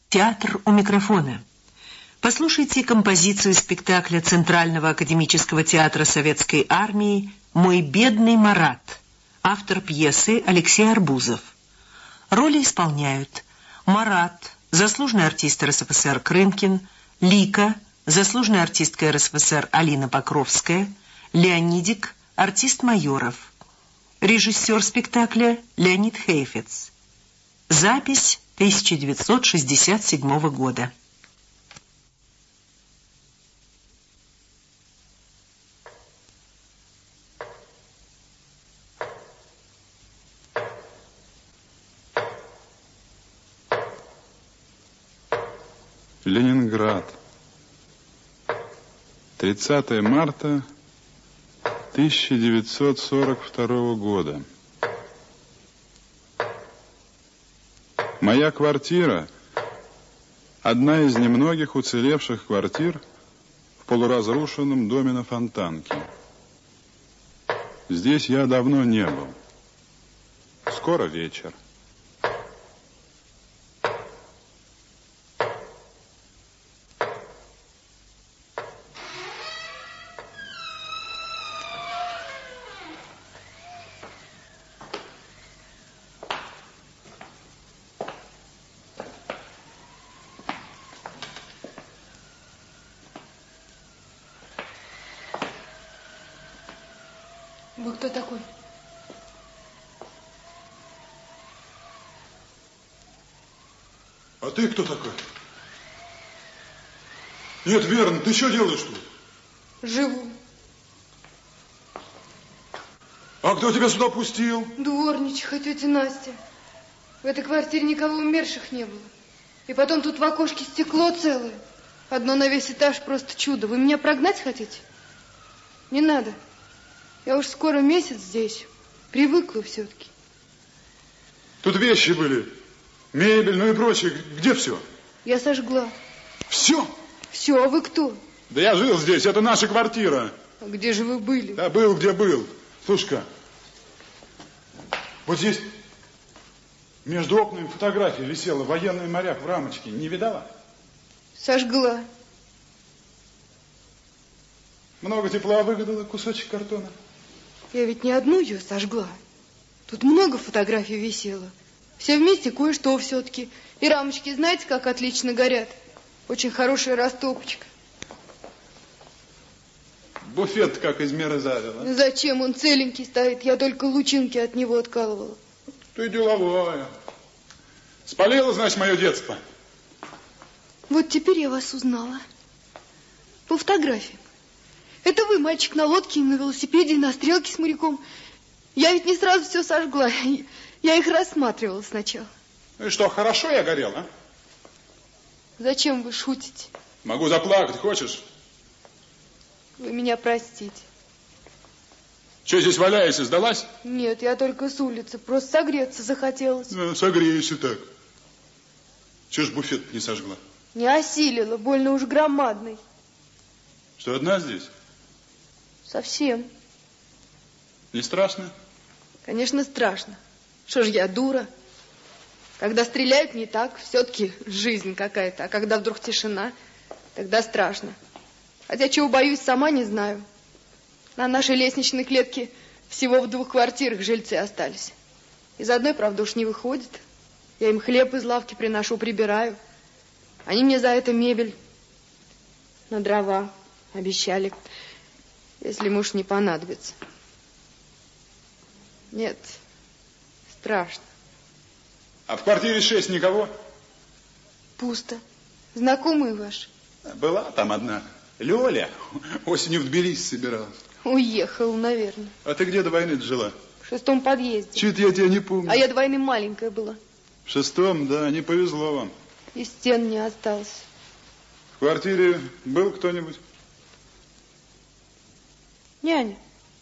Театр у микрофона. Послушайте композицию спектакля Центрального академического театра Советской Армии «Мой бедный Марат». Автор пьесы Алексей Арбузов. Роли исполняют Марат, заслуженный артист РСФСР Крынкин, Лика, заслуженная артистка РСФСР Алина Покровская, Леонидик, артист Майоров. Режиссер спектакля Леонид Хейфец. Запись 1967 года. Ленинград. 30 марта 1942 года. Моя квартира – одна из немногих уцелевших квартир в полуразрушенном доме на Фонтанке. Здесь я давно не был. Скоро вечер. Вы кто такой? А ты кто такой? Нет, верно, ты что делаешь тут? Живу. А кто тебя сюда пустил? Дворничиха, тетя Настя. В этой квартире никого умерших не было. И потом тут в окошке стекло целое. Одно на весь этаж, просто чудо. Вы меня прогнать хотите? Не надо. Я уж скоро месяц здесь. Привыкла все-таки. Тут вещи были, мебель, ну и прочее. Где все? Я сожгла. Все? Все, а вы кто? Да я жил здесь, это наша квартира. А где же вы были? Да был, где был. Слушай-ка, вот здесь между окнами фотография висела, военный моряк в рамочке. Не видала? Сожгла. Много тепла выгадала, кусочек картона. Я ведь не одну ее сожгла. Тут много фотографий висело. Все вместе кое-что все-таки. И рамочки, знаете, как отлично горят? Очень хорошая растопочка. Буфет как из меры завела. Зачем? Он целенький стоит. Я только лучинки от него откалывала. Ты деловая. Спалила, значит, мое детство. Вот теперь я вас узнала. По фотографиям. Это вы, мальчик, на лодке, на велосипеде, на стрелке с моряком. Я ведь не сразу все сожгла. Я их рассматривала сначала. Ну и что, хорошо я горел, а? Зачем вы шутите? Могу заплакать, хочешь? Вы меня простите. Что здесь валяешься, сдалась? Нет, я только с улицы. Просто согреться захотелось. Ну, согреешься так. Чего ж буфет не сожгла? Не осилила, больно уж громадный. Что, одна здесь? Совсем. Не страшно? Конечно, страшно. Что ж я, дура? Когда стреляют, не так. Все-таки жизнь какая-то. А когда вдруг тишина, тогда страшно. Хотя чего боюсь, сама не знаю. На нашей лестничной клетке всего в 2 квартирах жильцы остались. Из одной, правда, уж не выходит. Я им хлеб из лавки приношу, прибираю. Они мне за это мебель на дрова обещали, если муж не понадобится. Нет, страшно. А в квартире 6 никого? Пусто. Знакомые ваши? Была там одна. Лёля. Осенью в Тбилиси собиралась. Уехала, наверное. А ты где до войны жила? В 6-м подъезде. Чуть я тебя не помню. А я до войны маленькая была. В 6-м, да, не повезло вам. И стен не осталось. В квартире был кто-нибудь? Няня.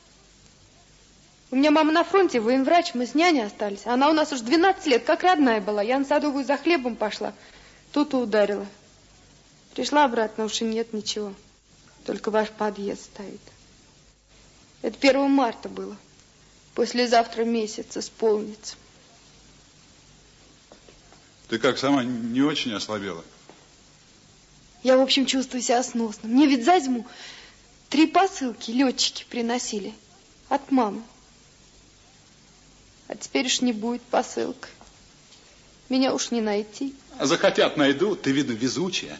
У меня мама на фронте, военврач, мы с няней остались. Она у нас уж 12 лет, как родная была. Я на Садовую за хлебом пошла. Тут и ударила. Пришла обратно, уж и нет ничего. Только ваш подъезд стоит. Это 1 марта было. Послезавтра месяц исполнится. Ты как, сама не очень ослабела? Я, в общем, чувствую себя сносно. Мне ведь за зиму 3 посылки летчики приносили от мамы. А теперь уж не будет посылок. Меня уж не найти. А захотят, найдут. Ты, видно, везучая.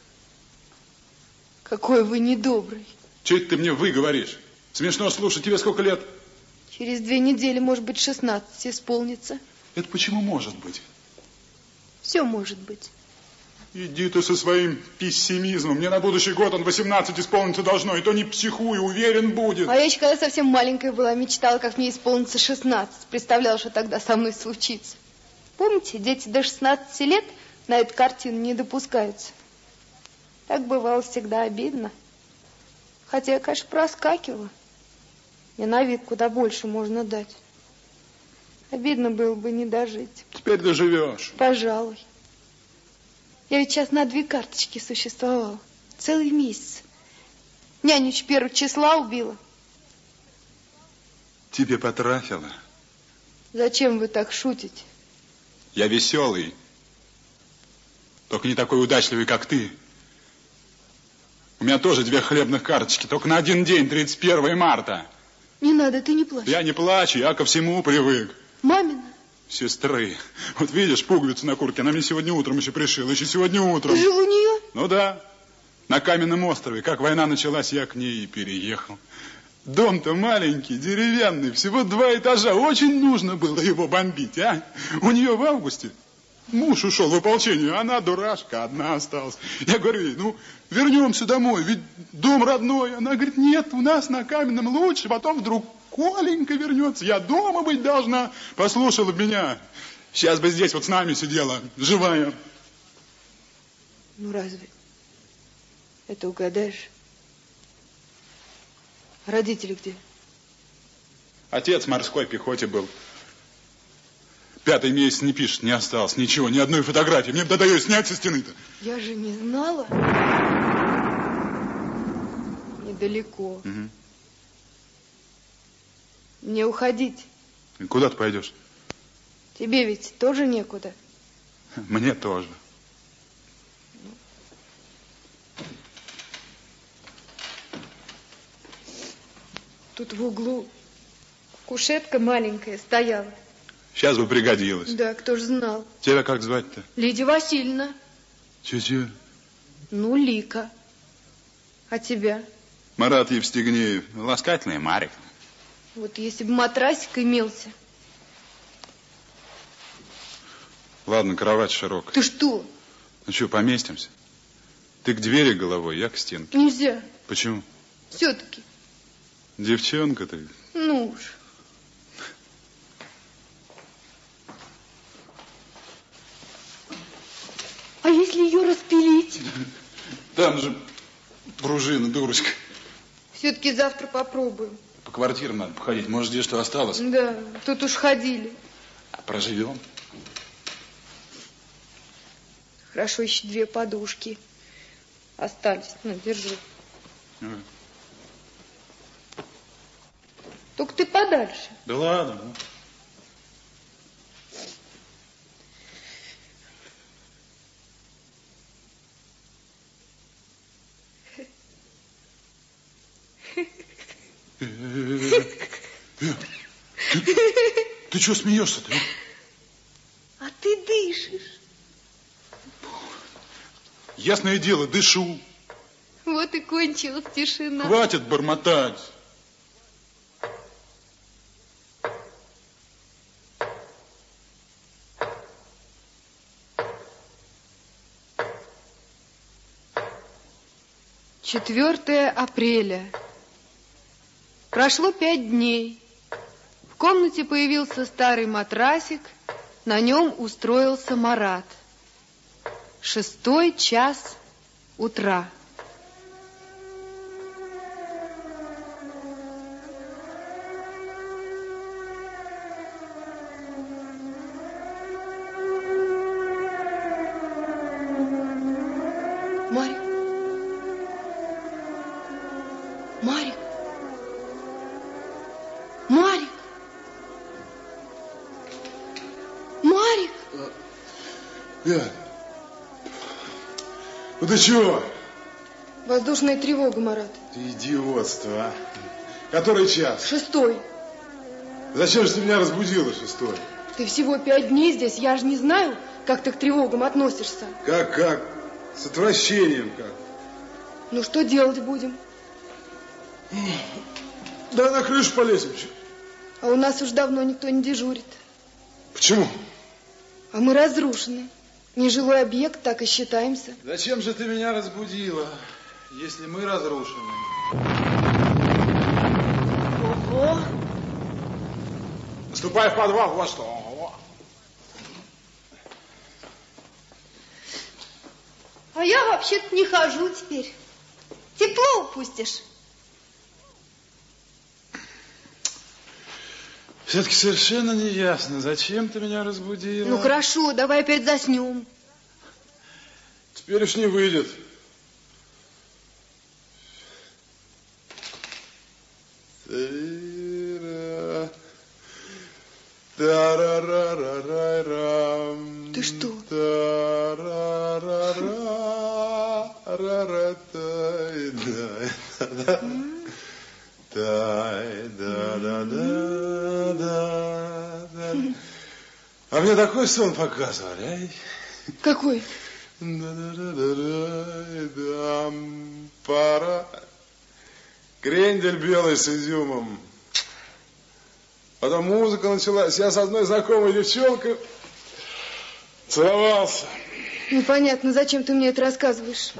Какой вы недобрый. Че это ты мне вы говоришь? Смешно слушать. Тебе сколько лет? Через 2 недели, может быть, 16 исполнится. Это почему может быть? Все может быть. Иди ты со своим пессимизмом. Мне на будущий год он 18 исполниться должно. И то не психую, уверен будет. А я еще когда совсем маленькая была, мечтала, как мне исполнится 16. Представляла, что тогда со мной случится. Помните, дети до 16 лет на эту картину не допускаются. Так бывало всегда обидно. Хотя я, конечно, проскакивала. Мне на вид куда больше можно дать. Обидно было бы не дожить. Теперь доживешь. Пожалуй. Я ведь сейчас на 2 карточки существовала. Целый месяц. Няню 1 числа убила. Тебе потрафило. Зачем вы так шутите? Я веселый. Только не такой удачливый, как ты. У меня тоже 2 хлебных карточки. Только на 1 день, 31 марта. Не надо, ты не плачь. Я не плачу, я ко всему привык. Мамина? Сестры. Вот видишь, пуговицу на куртке. Она мне сегодня утром еще пришила. Еще сегодня утром. Ты жил у нее? Ну да. На Каменном острове. Как война началась, я к ней и переехал. Дом-то маленький, деревянный. Всего 2 этажа. Очень нужно было его бомбить, а? У нее в августе муж ушел в ополчение. Она, дурашка, одна осталась. Я говорю ей, ну, вернемся домой. Ведь дом родной. Она говорит, нет, у нас на Каменном лучше. Потом вдруг Коленька вернется. Я дома быть должна. Послушала меня. Сейчас бы здесь вот с нами сидела, живая. Ну, разве это угадаешь? Родители где? Отец в морской пехоте был. 5-й месяц не пишет, не осталось ничего, ни одной фотографии. Мне бы тогда ее снять со стены-то. Я же не знала. Недалеко. Угу. Мне уходить. И куда ты пойдешь? Тебе ведь тоже некуда. Мне тоже. Тут в углу кушетка маленькая стояла. Сейчас бы пригодилось. Да, кто ж знал. Тебя как звать-то? Лидия Васильевна. Чё-чё? Ну, Лика. А тебя? Марат Евстигнеев. Ласкательный Марик. Вот если бы матрасик имелся. Ладно, кровать широкая. Ты что? Ну что, поместимся? Ты к двери головой, я к стенке. Нельзя. Почему? Все-таки. Девчонка ты. Ну уж. А если ее распилить? Там же пружина, дурочка. Все-таки завтра попробуем. По квартирам надо походить. Может, где что осталось? Да, тут уж ходили. А проживем. Хорошо, еще 2 подушки остались. Ну, держи. Только ты подальше. Да ладно. Ты что смеешься-то? А ты дышишь. Ясное дело, дышу. Вот и кончилась тишина. Хватит бормотать. «4 апреля. Прошло 5 дней. В комнате появился старый матрасик, на нем устроился Марат. 6 час утра. Марик. Марик. Марик. Марик. Я. Ну ты чего? Воздушная тревога, Марат. Ты идиотство, а. Который час? 6. Зачем же ты меня разбудила 6? Ты всего 5 дней здесь, я же не знаю, как ты к тревогам относишься. Как? С отвращением как? Ну что делать будем? Да на крышу полезем. А у нас уж давно никто не дежурит. Почему? А мы разрушены. Нежилой объект, так и считаемся. Зачем же ты меня разбудила, если мы разрушены? Ого! Ступай в подвал, вот что. А я вообще-то не хожу теперь. Тепло упустишь. Все-таки совершенно не ясно, зачем ты меня разбудила. Ну хорошо, давай опять заснем. Теперь уж не выйдет. Ты что? А мне такой сон показывали, ай? Какой? Пора. Крендель белый с изюмом. Потом музыка началась. Я с одной знакомой девчонкой целовался. Непонятно, зачем ты мне это рассказываешь.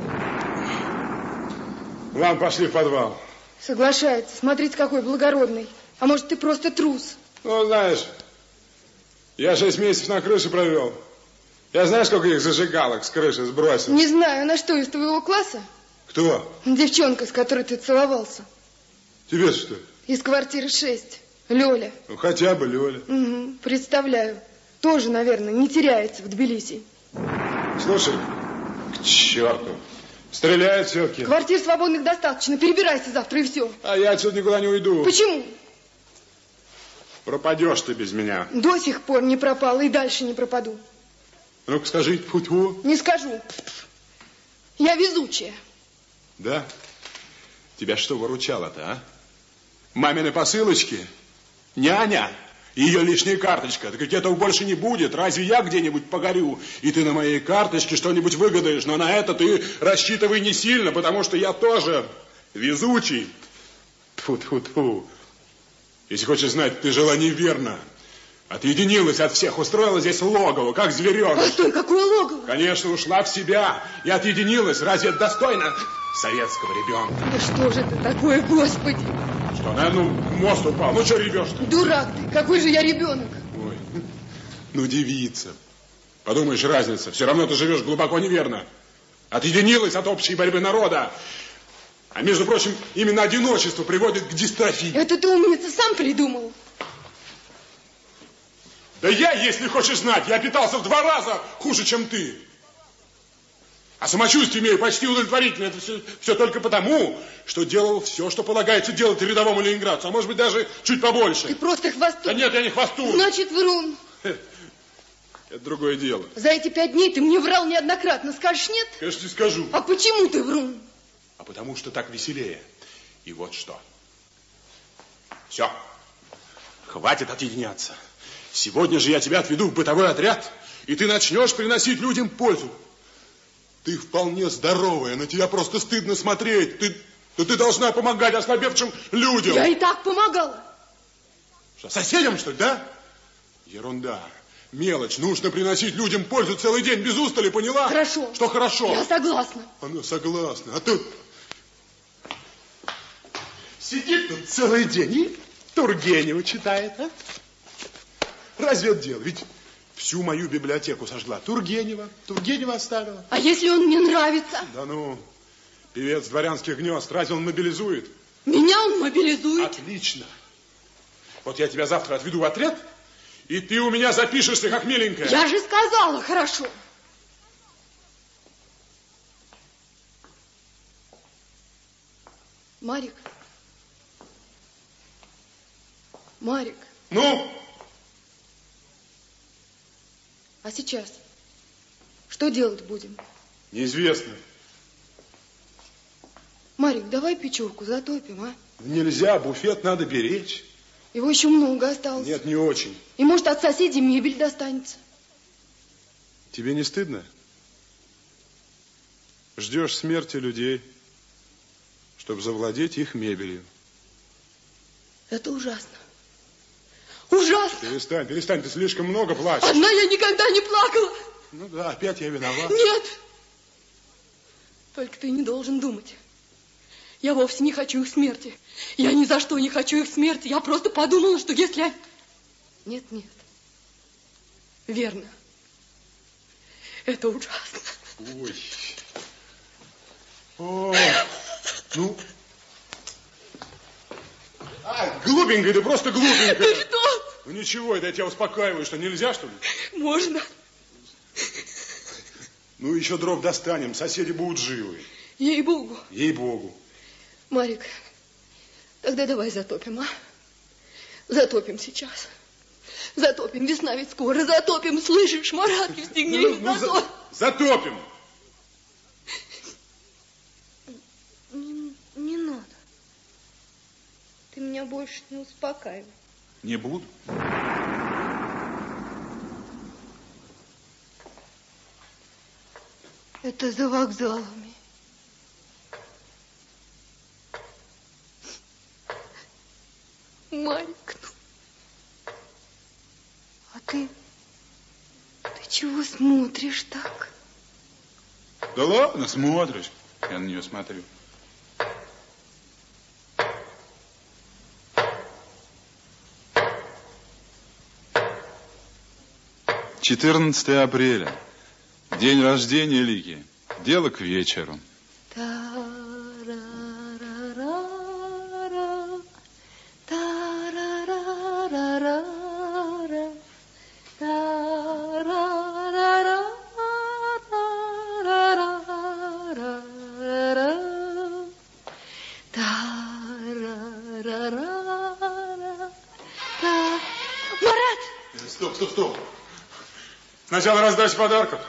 Ладно, пошли в подвал. Соглашается. Смотрите, какой благородный. А может, ты просто трус? Ну, знаешь, я 6 месяцев на крыше провел. Я знаешь, сколько их зажигалок с крыши сбросил? Не знаю, она что, из твоего класса? Кто? Девчонка, с которой ты целовался. Тебе что? Из квартиры 6. Лёля. Ну, хотя бы Лёля. Угу, представляю. Тоже, наверное, не теряется в Тбилиси. Слушай, к черту. Стреляют все-таки. Квартир свободных достаточно. Перебирайся завтра и все. А я отсюда никуда не уйду. Почему? Пропадешь ты без меня. До сих пор не пропала и дальше не пропаду. Ну-ка скажи, тьфу-тьфу. Не скажу. Я везучая. Да? Тебя что выручало-то, а? Мамины посылочки? Няня? Ее лишняя карточка. Так ведь этого больше не будет. Разве я где-нибудь погорю, и ты на моей карточке что-нибудь выгадаешь? Но на это ты рассчитывай не сильно, потому что я тоже везучий. Тьфу-тьфу-тьфу. Если хочешь знать, ты жила неверно. Отъединилась от всех, устроила здесь логово, как звереныш. Постой, какое логово? Конечно, ушла в себя и отъединилась. Разве это достойно советского ребенка? Да что же это такое, Господи? Что, наверное, мост упал. Ну, что ревешь-то? Дурак ты, какой же я ребенок? Ой, ну, девица. Подумаешь, разница. Все равно ты живешь глубоко неверно. Отъединилась от общей борьбы народа. А, между прочим, именно одиночество приводит к дистрофии. Это ты, умница, сам придумал. Да я, если хочешь знать, я питался в 2 раза хуже, чем ты. А самочувствие имею почти удовлетворительное. Это все только потому, что делал все, что полагается делать рядовому ленинградцу. А может быть, даже чуть побольше. Ты просто хвостун. Да нет, я не хвостун. Значит, врун. Это другое дело. За эти 5 дней ты мне врал неоднократно. Скажешь нет? Конечно, не скажу. А почему ты врун? А потому что так веселее. И вот что. Все. Хватит отъединяться. Сегодня же я тебя отведу в бытовой отряд, и ты начнешь приносить людям пользу. Ты вполне здоровая, на тебя просто стыдно смотреть. Ты должна помогать ослабевшим людям. Я и так помогала. Что, соседям, что ли, да? Ерунда. Мелочь. Нужно приносить людям пользу целый день без устали, поняла? Хорошо. Что хорошо? Я согласна. Она согласна. А тут сидит тут целый день и Тургенева читает, а? Разве это дело? Ведь всю мою библиотеку сожгла. Тургенева оставила. А если он мне нравится? Да ну, певец дворянских гнезд, разве он мобилизует? Меня он мобилизует. Отлично. Вот я тебя завтра отведу в отряд, и ты у меня запишешься, как миленькая. Я же сказала, хорошо. Марик. Марик. Ну? А сейчас? Что делать будем? Неизвестно. Марик, давай печурку затопим, а? Нельзя, буфет надо беречь. Его еще много осталось. Нет, не очень. И может от соседей мебель достанется. Тебе не стыдно? Ждешь смерти людей, чтобы завладеть их мебелью. Это ужасно. Ужасно. Перестань, перестань, ты слишком много плачешь. Одна я никогда не плакала. Ну да, опять я виноват. Нет. Только ты не должен думать. Я вовсе не хочу их смерти. Я ни за что не хочу их смерти. Я просто подумала, что если... Нет, нет. Верно. Это ужасно. Ой. О, ну... Глупенькая, ты просто глупенькая. Ты что? Ну ничего, это я тебя успокаиваю, что нельзя, что ли? Можно. Ну еще дров достанем, соседи будут живы. Ей-богу. Ей-богу. Марик, тогда давай затопим, а? Затопим сейчас. Затопим, весна ведь скоро. Затопим, слышишь, Марат, Евстигнеев, затопим. Не надо. Ты меня больше не успокаивай. Не буду. Это за вокзалами. Марик, ну... А ты чего смотришь так? Да ладно, смотришь. Я на нее смотрю. «14 апреля. День рождения Лики. Дело к вечеру». Стоп. Сначала раздача подарков.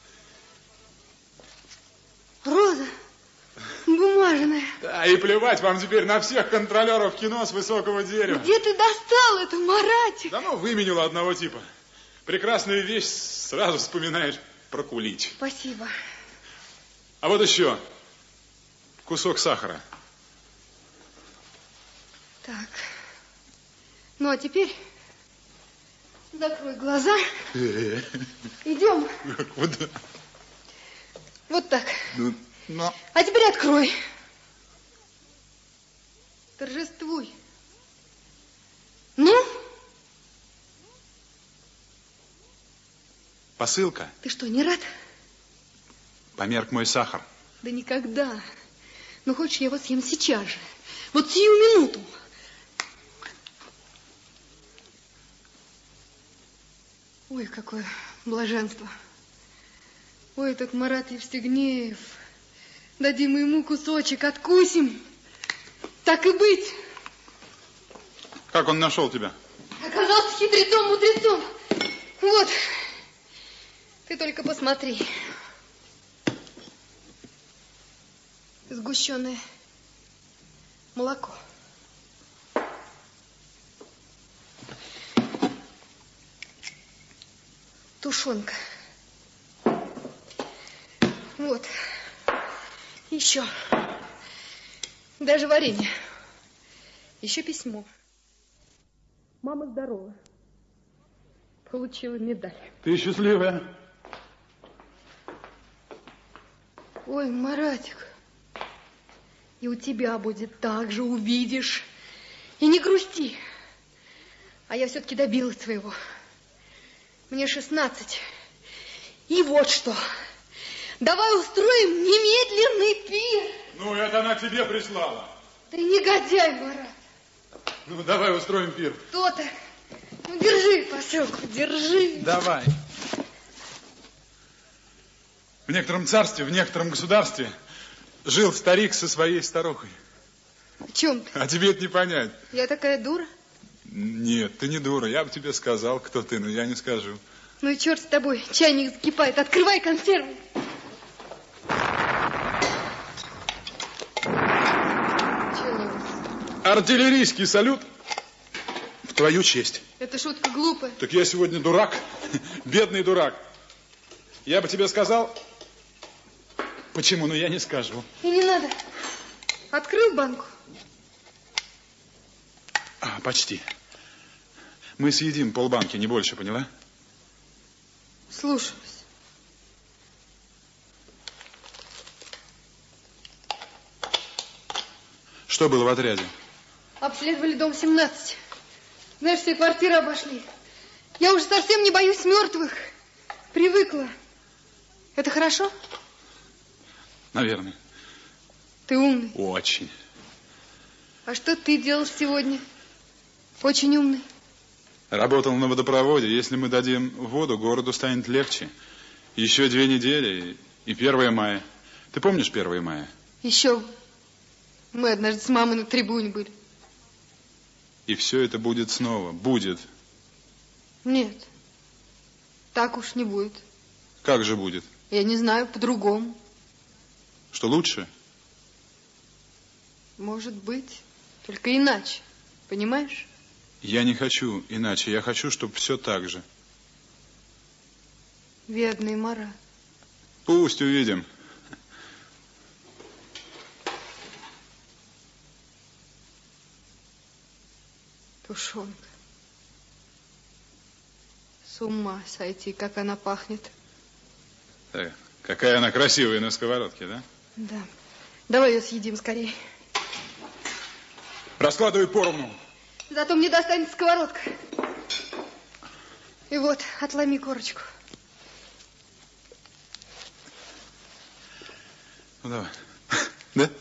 Роза бумажная. Да, и плевать вам теперь на всех контролеров кино с высокого дерева. Где ты достал это, Маратик? Да ну, выменила одного типа. Прекрасная вещь, сразу вспоминаешь про кулич. Спасибо. А вот еще кусок сахара. Так. Ну, а теперь закрой глаза. Идем. Куда? Вот так. Ну. А теперь открой. Торжествуй. Ну? Посылка. Ты что, не рад? Померк мой сахар. Да никогда. Ну, хочешь, я его съем сейчас же. Вот сию минуту. Ой, какое блаженство. Ой, этот Марат Евстигнеев. Дадим ему кусочек, откусим. Так и быть. Как он нашел тебя? Оказался хитрецом-мудрецом. Вот. Ты только посмотри. Сгущенное молоко. Тушенка. Вот. Еще. Даже варенье. Еще письмо. Мама здорова. Получила медаль. Ты счастливая. Ой, Маратик. И у тебя будет так же, увидишь. И не грусти. А я все-таки добилась своего. Мне 16. И вот что. Давай устроим немедленный пир. Ну, это она тебе прислала. Ты негодяй, Марат. Ну, давай устроим пир. Кто-то. Ну, держи посылку, держи. Давай. В некотором царстве, в некотором государстве жил старик со своей старухой. О чем ты? А тебе это не понять. Я такая дура? Нет, ты не дура. Я бы тебе сказал, кто ты, но я не скажу. Ну и черт с тобой, чайник закипает. Открывай консервы. Артиллерийский салют в твою честь. Это шутка глупая. Так я сегодня дурак, бедный дурак. Я бы тебе сказал, почему, но я не скажу. И не надо. Открыл банку? Почти. Мы съедим полбанки, не больше, поняла? Слушаюсь. Что было в отряде? Обследовали дом 17. Знаешь, все квартиры обошли. Я уже совсем не боюсь мертвых. Привыкла. Это хорошо? Наверное. Ты умный. Очень. А что ты делал сегодня? Очень умный. Работал на водопроводе. Если мы дадим воду, городу станет легче. Еще 2 недели и 1 мая. Ты помнишь 1 мая? Еще. Мы однажды с мамой на трибуне были. И все это будет снова. Будет. Нет. Так уж не будет. Как же будет? Я не знаю, по-другому. Что лучше? Может быть. Только иначе. Понимаешь? Я не хочу иначе. Я хочу, чтобы все так же. Бедный Марат. Пусть увидим. Тушенка. С ума сойти, как она пахнет. Так, какая она красивая на сковородке, да? Да. Давай ее съедим скорее. Раскладывай поровну. Зато мне достанется сковородка. И вот, отломи корочку. Ну, давай. Да?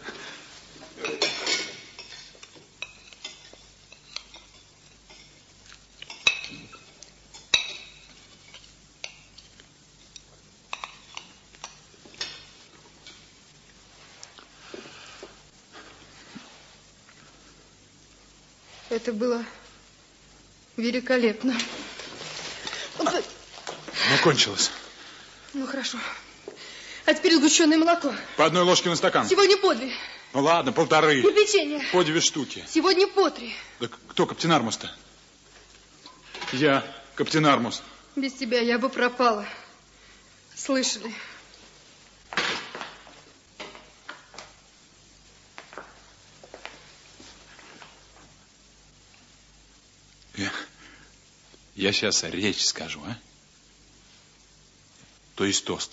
Это было великолепно. Ну, кончилось. Ну, хорошо. А теперь сгущенное молоко. По 1 ложке на стакан. Сегодня по 2. Ну, ладно, 1,5. И печенье. По 2 штуки. Сегодня по 3. Да кто капитан Армус-то? Я капитан Армус. Без тебя я бы пропала. Слышали? Я сейчас речь скажу, а? То есть тост.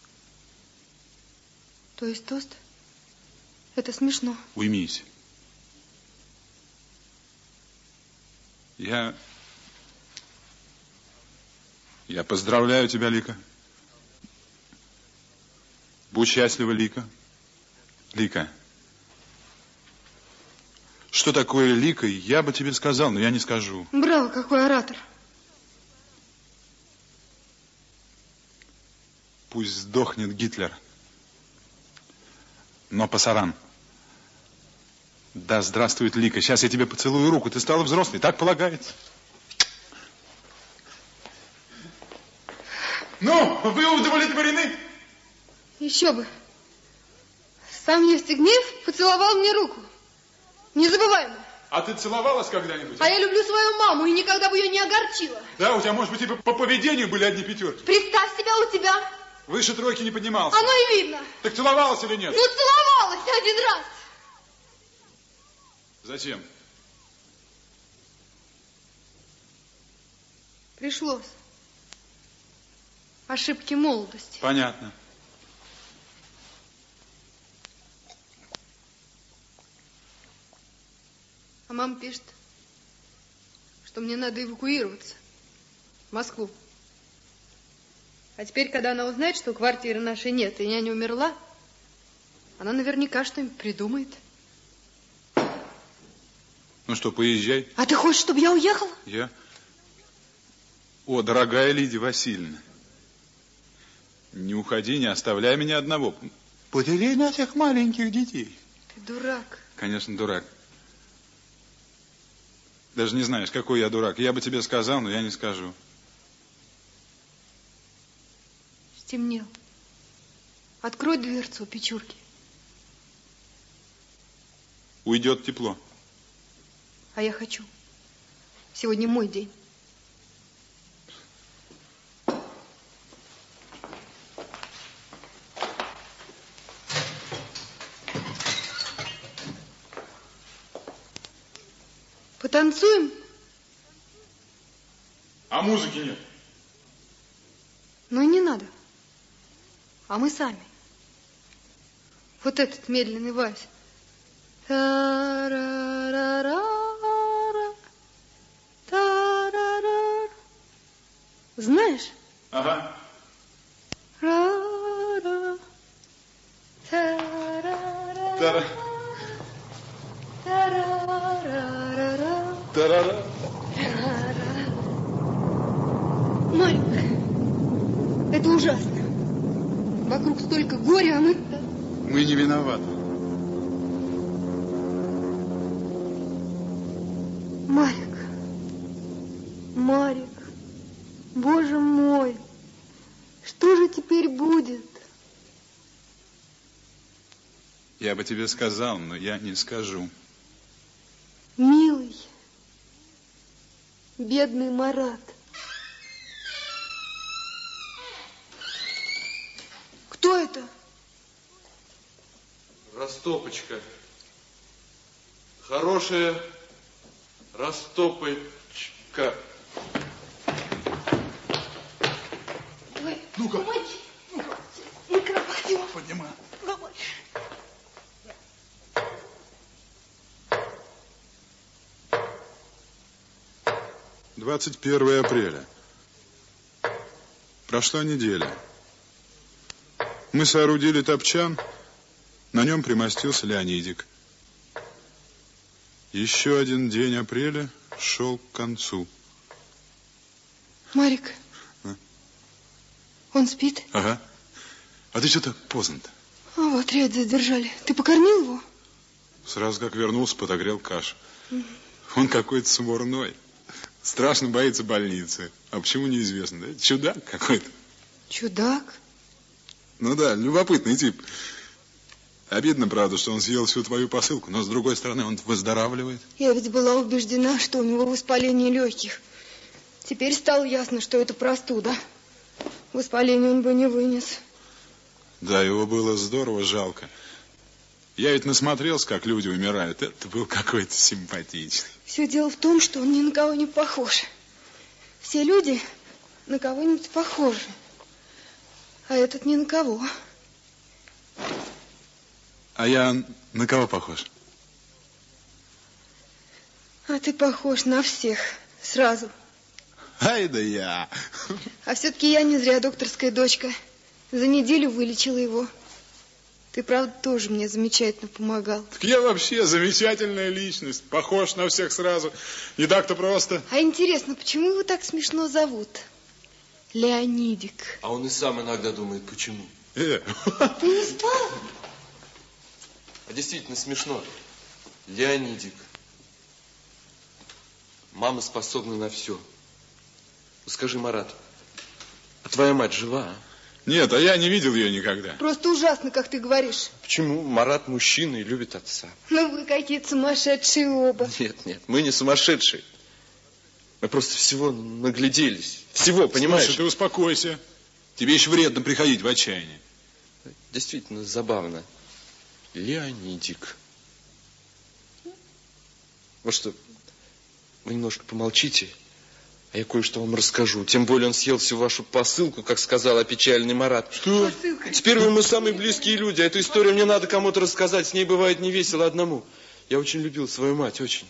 То есть тост? Это смешно. Уймись. Я поздравляю тебя, Лика. Будь счастлива, Лика. Лика. Что такое Лика, я бы тебе сказал, но я не скажу. Браво, какой оратор. Пусть сдохнет Гитлер. Но пасаран. Да здравствует Лика. Сейчас я тебе поцелую руку. Ты стала взрослой. Так полагается. Ну, вы удовлетворены? Еще бы. Сам Евстигнеев поцеловал мне руку. Незабываемо. А ты целовалась когда-нибудь? А я люблю свою маму и никогда бы ее не огорчила. Да, у тебя, может быть, и по поведению были одни 5. Представь себя у тебя. Выше 3 не поднимался. Оно и видно. Так целовалась или нет? Ну, целовалась 1 раз. Зачем? Пришлось. Ошибки молодости. Понятно. А мама пишет, что мне надо эвакуироваться в Москву. А теперь, когда она узнает, что квартиры нашей нет, и няня умерла, она наверняка что-нибудь придумает. Ну что, поезжай. А ты хочешь, чтобы я уехала? Я? О, дорогая Лидия Васильевна, не уходи, не оставляй меня одного. Подели на этих маленьких детей. Ты дурак. Конечно, дурак. Даже не знаешь, какой я дурак. Я бы тебе сказал, но я не скажу. Стемнело. Открой дверцу, Печурки. Уйдет тепло. А я хочу. Сегодня мой день. Потанцуем? А музыки нет. Ну и не надо. А мы сами. Вот этот медленный вальс. Та-ра-ра-ра-ра, та-ра-ра. Знаешь? Ага. Ра-ра, та-ра-ра, Тара. та-ра-ра-ра-ра, Тарара. та-ра. Марик, это ужасно. Вокруг столько горя, а мы... Мы не виноваты. Марик, Марик, Боже мой, что же теперь будет? Я бы тебе сказал, но я не скажу. Милый, бедный Марат. Кто это? Растопочка. Хорошая растопочка. Ой, Ну-ка. помоги. Микрофон. Поднимай. Давай. — 21 апреля. Прошла неделя. Мы соорудили топчан, на нем примостился Леонидик. Еще один день апреля шел к концу. Марик, А? Он спит? Ага. А ты что так поздно-то? А, в отряд задержали. Ты покормил его? Сразу как вернулся, подогрел кашу. Он какой-то смурной. Страшно боится больницы. А почему, неизвестно. Да? Чудак какой-то. Чудак? Ну да, любопытный тип. Обидно, правда, что он съел всю твою посылку, но с другой стороны, он выздоравливает. Я ведь была убеждена, что у него воспаление легких. Теперь стало ясно, что это простуда. Воспаление он бы не вынес. Да, его было здорово жалко. Я ведь насмотрелся, как люди умирают. Это был какой-то симпатичный. Все дело в том, что он ни на кого не похож. Все люди на кого-нибудь похожи. А этот ни на кого. А я на кого похож? А ты похож на всех сразу. Ай да я. А все-таки я не зря докторская дочка. За неделю вылечила его. Ты, правда, тоже мне замечательно помогал. Так я вообще замечательная личность. Похож на всех сразу. Не так-то просто. А интересно, почему его так смешно зовут? Леонидик. А он и сам иногда думает, почему. Ты не спал? А действительно смешно. Леонидик. Мама способна на все. Скажи, Марат, а твоя мать жива, а? Нет, а я не видел ее никогда. Просто ужасно, как ты говоришь. Почему? Марат мужчина и любит отца. Ну вы какие-то сумасшедшие оба. Нет, мы не сумасшедшие. Мы просто всего нагляделись. Всего, понимаешь? Слушай, ты успокойся. Тебе еще вредно приходить в отчаяние. Действительно забавно. Леонидик. Вот что, вы немножко помолчите, а я кое-что вам расскажу. Тем более он съел всю вашу посылку, как сказал опечаленный Марат. Что? Теперь мы самые близкие люди, а эту историю мне надо кому-то рассказать. С ней бывает не весело одному. Я очень любил свою мать, очень.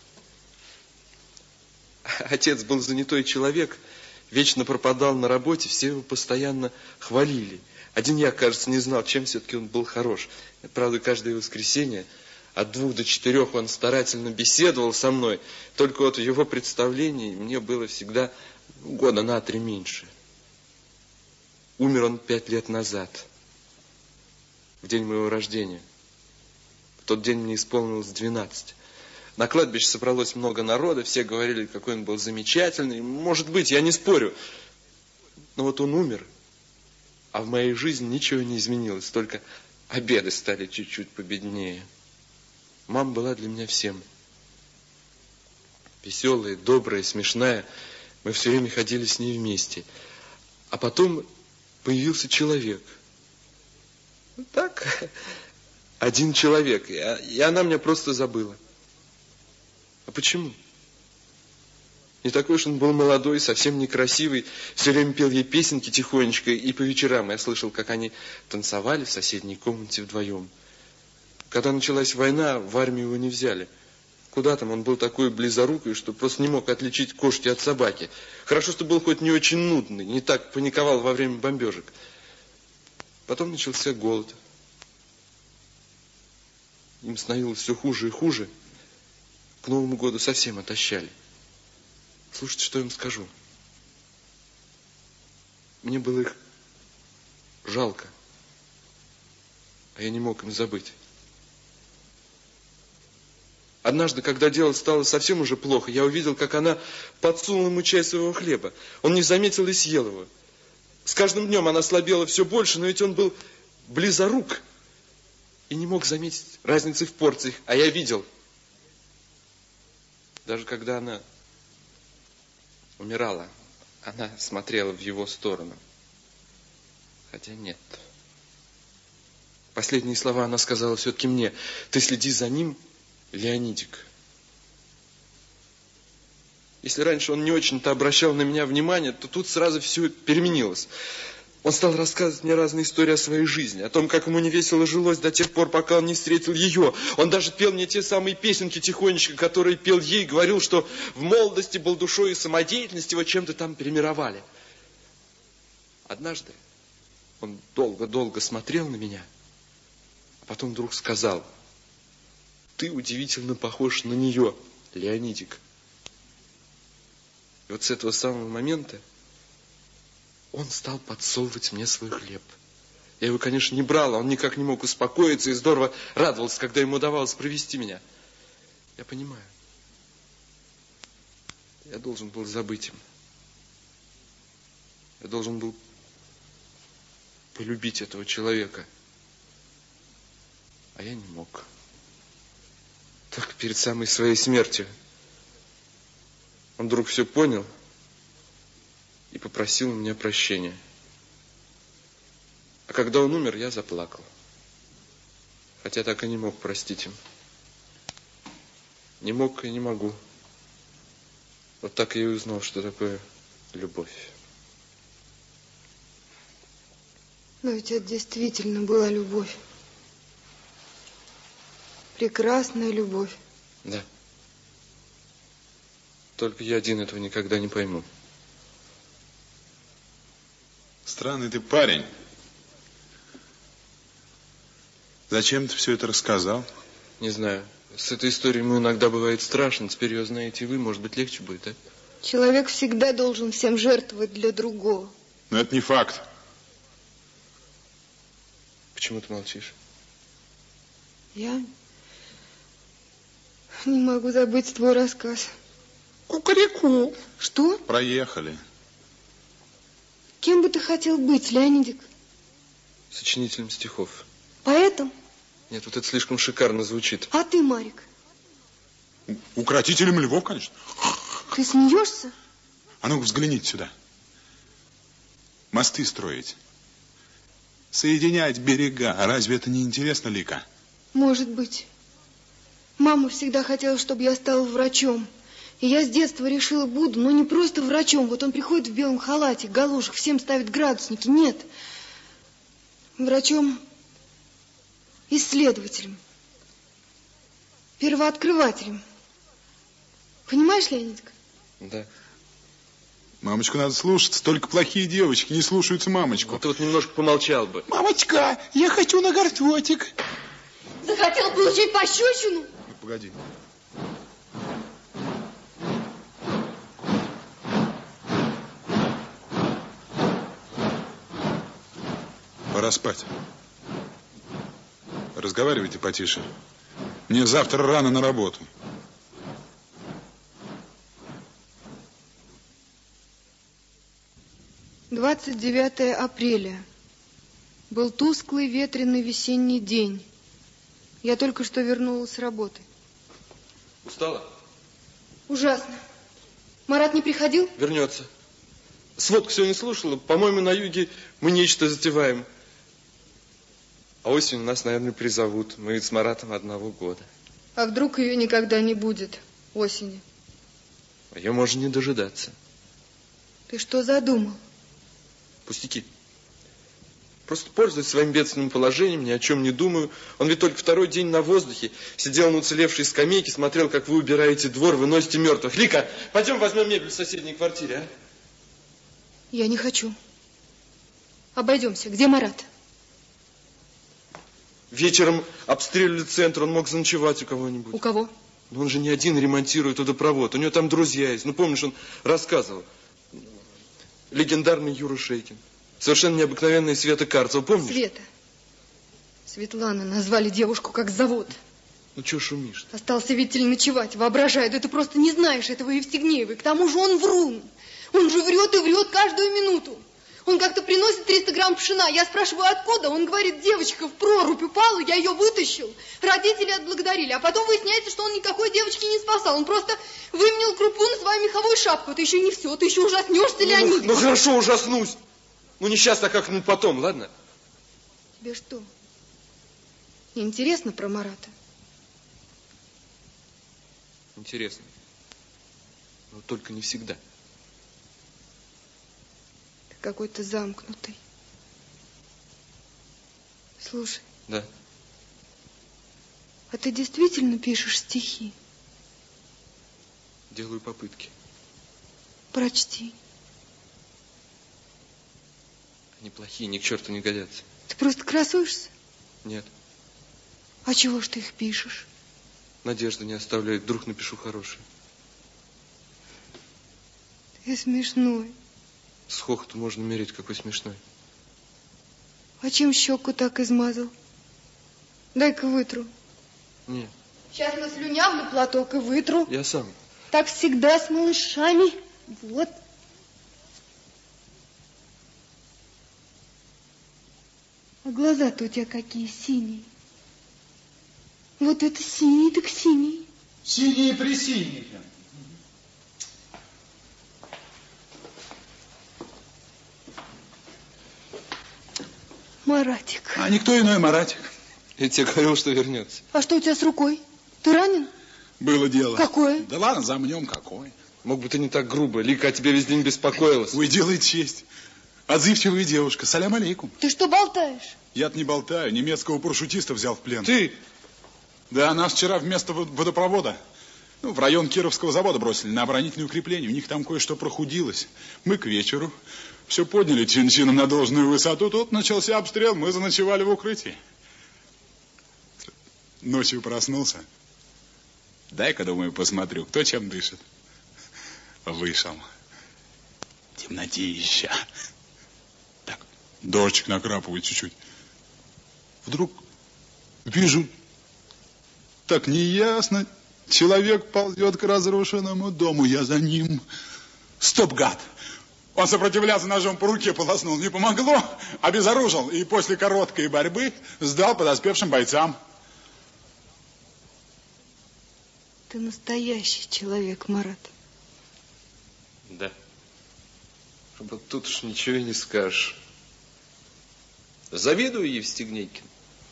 Отец был занятой человек, вечно пропадал на работе, все его постоянно хвалили. Один я, кажется, не знал, чем все-таки он был хорош. Правда, каждое воскресенье от 2 до 4 он старательно беседовал со мной. Только вот в его представлении мне было всегда года на 3 меньше. Умер он 5 лет назад, в день моего рождения. В тот день мне исполнилось 12. На кладбище собралось много народа, все говорили, какой он был замечательный. Может быть, я не спорю. Но вот он умер. А в моей жизни ничего не изменилось, только обеды стали чуть-чуть победнее. Мама была для меня всем. Веселая, добрая, смешная. Мы все время ходили с ней вместе. А потом появился человек. Так, один человек. И она меня просто забыла. А почему? Не такой уж он был молодой, совсем некрасивый. Все время пел ей песенки тихонечко. И по вечерам я слышал, как они танцевали в соседней комнате вдвоем. Когда началась война, в армию его не взяли. Куда там, он был такой близорукий, что просто не мог отличить кошки от собаки. Хорошо, что был хоть не очень нудный, не так паниковал во время бомбежек. Потом начался голод. Им становилось все хуже и хуже. К Новому году совсем отощали. Слушайте, что я им скажу. Мне было их жалко. А я не мог им забыть. Однажды, когда дело стало совсем уже плохо, я увидел, как она подсунула ему часть своего хлеба. Он не заметил и съел его. С каждым днем она слабела все больше, но ведь он был близорук и не мог заметить разницы в порциях. А я видел. Даже когда она умирала, она смотрела в его сторону. Хотя нет. Последние слова она сказала все-таки мне. Ты следи за ним, Леонидик. Если раньше он не очень-то обращал на меня внимание, то тут сразу все переменилось. Он стал рассказывать мне разные истории о своей жизни, о том, как ему невесело жилось до тех пор, пока он не встретил ее. Он даже пел мне те самые песенки тихонечко, которые пел ей, говорил, что в молодости был душой и самодеятельности, его чем-то там перемировали. Однажды он долго-долго смотрел на меня, а потом вдруг сказал: ты удивительно похож на нее, Леонидик. И вот с этого самого момента он стал подсовывать мне свой хлеб. Я его, конечно, не брал, а он никак не мог успокоиться и здорово радовался, когда ему удавалось провести меня. Я понимаю. Я должен был забыть им. Я должен был полюбить этого человека. А я не мог. Только перед самой своей смертью он вдруг все понял и попросил у меня прощения. А когда он умер, я заплакал. Хотя так и не мог простить им. Не мог и не могу. Вот так я и узнал, что такое любовь. Но ведь это действительно была любовь. Прекрасная любовь. Да. Только я один этого никогда не пойму. Странный ты парень. Зачем ты все это рассказал? Не знаю. С этой историей ему иногда бывает страшно. Теперь ее знаете вы, может быть, легче будет, а? Человек всегда должен всем жертвовать для другого. Но это не факт. Почему ты молчишь? Я не могу забыть твой рассказ. Кукареку. Что? Проехали. Кем бы ты хотел быть, Леонидик? Сочинителем стихов. Поэтом? Нет, вот это слишком шикарно звучит. А ты, Марик? Укротителем львов, конечно. Ты смеешься? А ну-ка взгляните сюда. Мосты строить. Соединять берега. А разве это не интересно, Лика? Может быть. Мама всегда хотела, чтобы я стала врачом. И я с детства решила, буду, но не просто врачом. Вот он приходит в белом халате, галошах, всем ставит градусники. Нет. Врачом-исследователем. Первооткрывателем. Понимаешь, Леонидик? Да. Мамочку надо слушаться. Только плохие девочки не слушаются мамочку. Вот ты вот немножко помолчал бы. Мамочка, я хочу на гортотик. Захотел получить пощечину? Ну, погоди. Пора спать. Разговаривайте потише. Мне завтра рано на работу. — 29 апреля. Был тусклый ветреный весенний день. Я только что вернулась с работы. Устала? Ужасно. Марат не приходил? Вернется. Сводку сегодня слушала. По-моему, на юге мы нечто затеваем. А осенью нас, наверное, призовут. Мы ведь с Маратом одного года. А вдруг ее никогда не будет осени? Ее можно не дожидаться. Ты что задумал? Пустяки. Просто пользуюсь своим бедственным положением, ни о чем не думаю. Он ведь только второй день на воздухе. Сидел на уцелевшей скамейке, смотрел, как вы убираете двор, выносите мертвых. Лика, пойдем возьмем мебель в соседней квартире, а? Я не хочу. Обойдемся. Где Марат? Вечером обстреливали центр, он мог заночевать у кого-нибудь. У кого? Но он же не один ремонтирует водопровод. У него там друзья есть. Ну, помнишь, он рассказывал. Легендарный Юра Шейкин. Совершенно необыкновенная Света Карцева, помнишь? Света. Светлана. Назвали девушку как зовут. Ну, чего шумишь? Остался Витиль ночевать. Воображает. Да ты просто не знаешь этого Евстигнеева. К тому же он врун. Он же врет и врет каждую минуту. Он как-то приносит 300 грамм пшена. Я спрашиваю, откуда? Он говорит, девочка в прорубь упала, я ее вытащил. Родители отблагодарили. А потом выясняется, что он никакой девочки не спасал. Он просто выменил крупу на свою меховую шапку. Это еще не все. Ты еще ужаснешься, Леонид. Ну, хорошо, ужаснусь. Ну, не сейчас, а как-нибудь потом, ладно? Тебе что, интересно про Марата? Интересно. Но только не всегда. Ты какой-то замкнутый. Слушай. Да. А ты действительно пишешь стихи? Делаю попытки. Прочти. Они плохие, ни к черту не годятся. Ты просто красуешься? Нет. А чего ж ты их пишешь? Надежда не оставляет, вдруг напишу хорошее. Ты смешной. С хохоту можно мерить, какой смешной. А чем щеку так измазал? Дай-ка вытру. Нет. Сейчас наслюнявлю платок и вытру. Я сам. Так всегда с малышами. Вот. А глаза-то у тебя какие синие. Вот это синий, так синий. Синие-пресиние. Маратик. А никто иной Маратик. Я тебе говорил, что вернется. А что у тебя с рукой? Ты ранен? Было дело. Какое? Да ладно, замнем какое. Мог бы ты не так грубо. Лика о тебе весь день беспокоилась. Ой, делай честь. Отзывчивая девушка. Салям алейкум. Ты что болтаешь? Я-то не болтаю. Немецкого парашютиста взял в плен. Ты? Да, нас вчера вместо водопровода в район Кировского завода бросили на оборонительные укрепления. У них там кое-что прохудилось. Мы к вечеру все подняли чин-чином на должную высоту. Тут начался обстрел. Мы заночевали в укрытии. Ночью проснулся. Дай-ка, думаю, посмотрю, кто чем дышит. Вышел. Темнотища. Так, дождик накрапывает чуть-чуть. Вдруг вижу, так неясно, человек ползет к разрушенному дому. Я за ним. Стоп, гад! Он сопротивляться ножом по руке полоснул. Не помогло, обезоружил. И после короткой борьбы сдал подоспевшим бойцам. Ты настоящий человек, Марат. Да. Вот тут уж ничего и не скажешь. Завидую Евстигнейкину.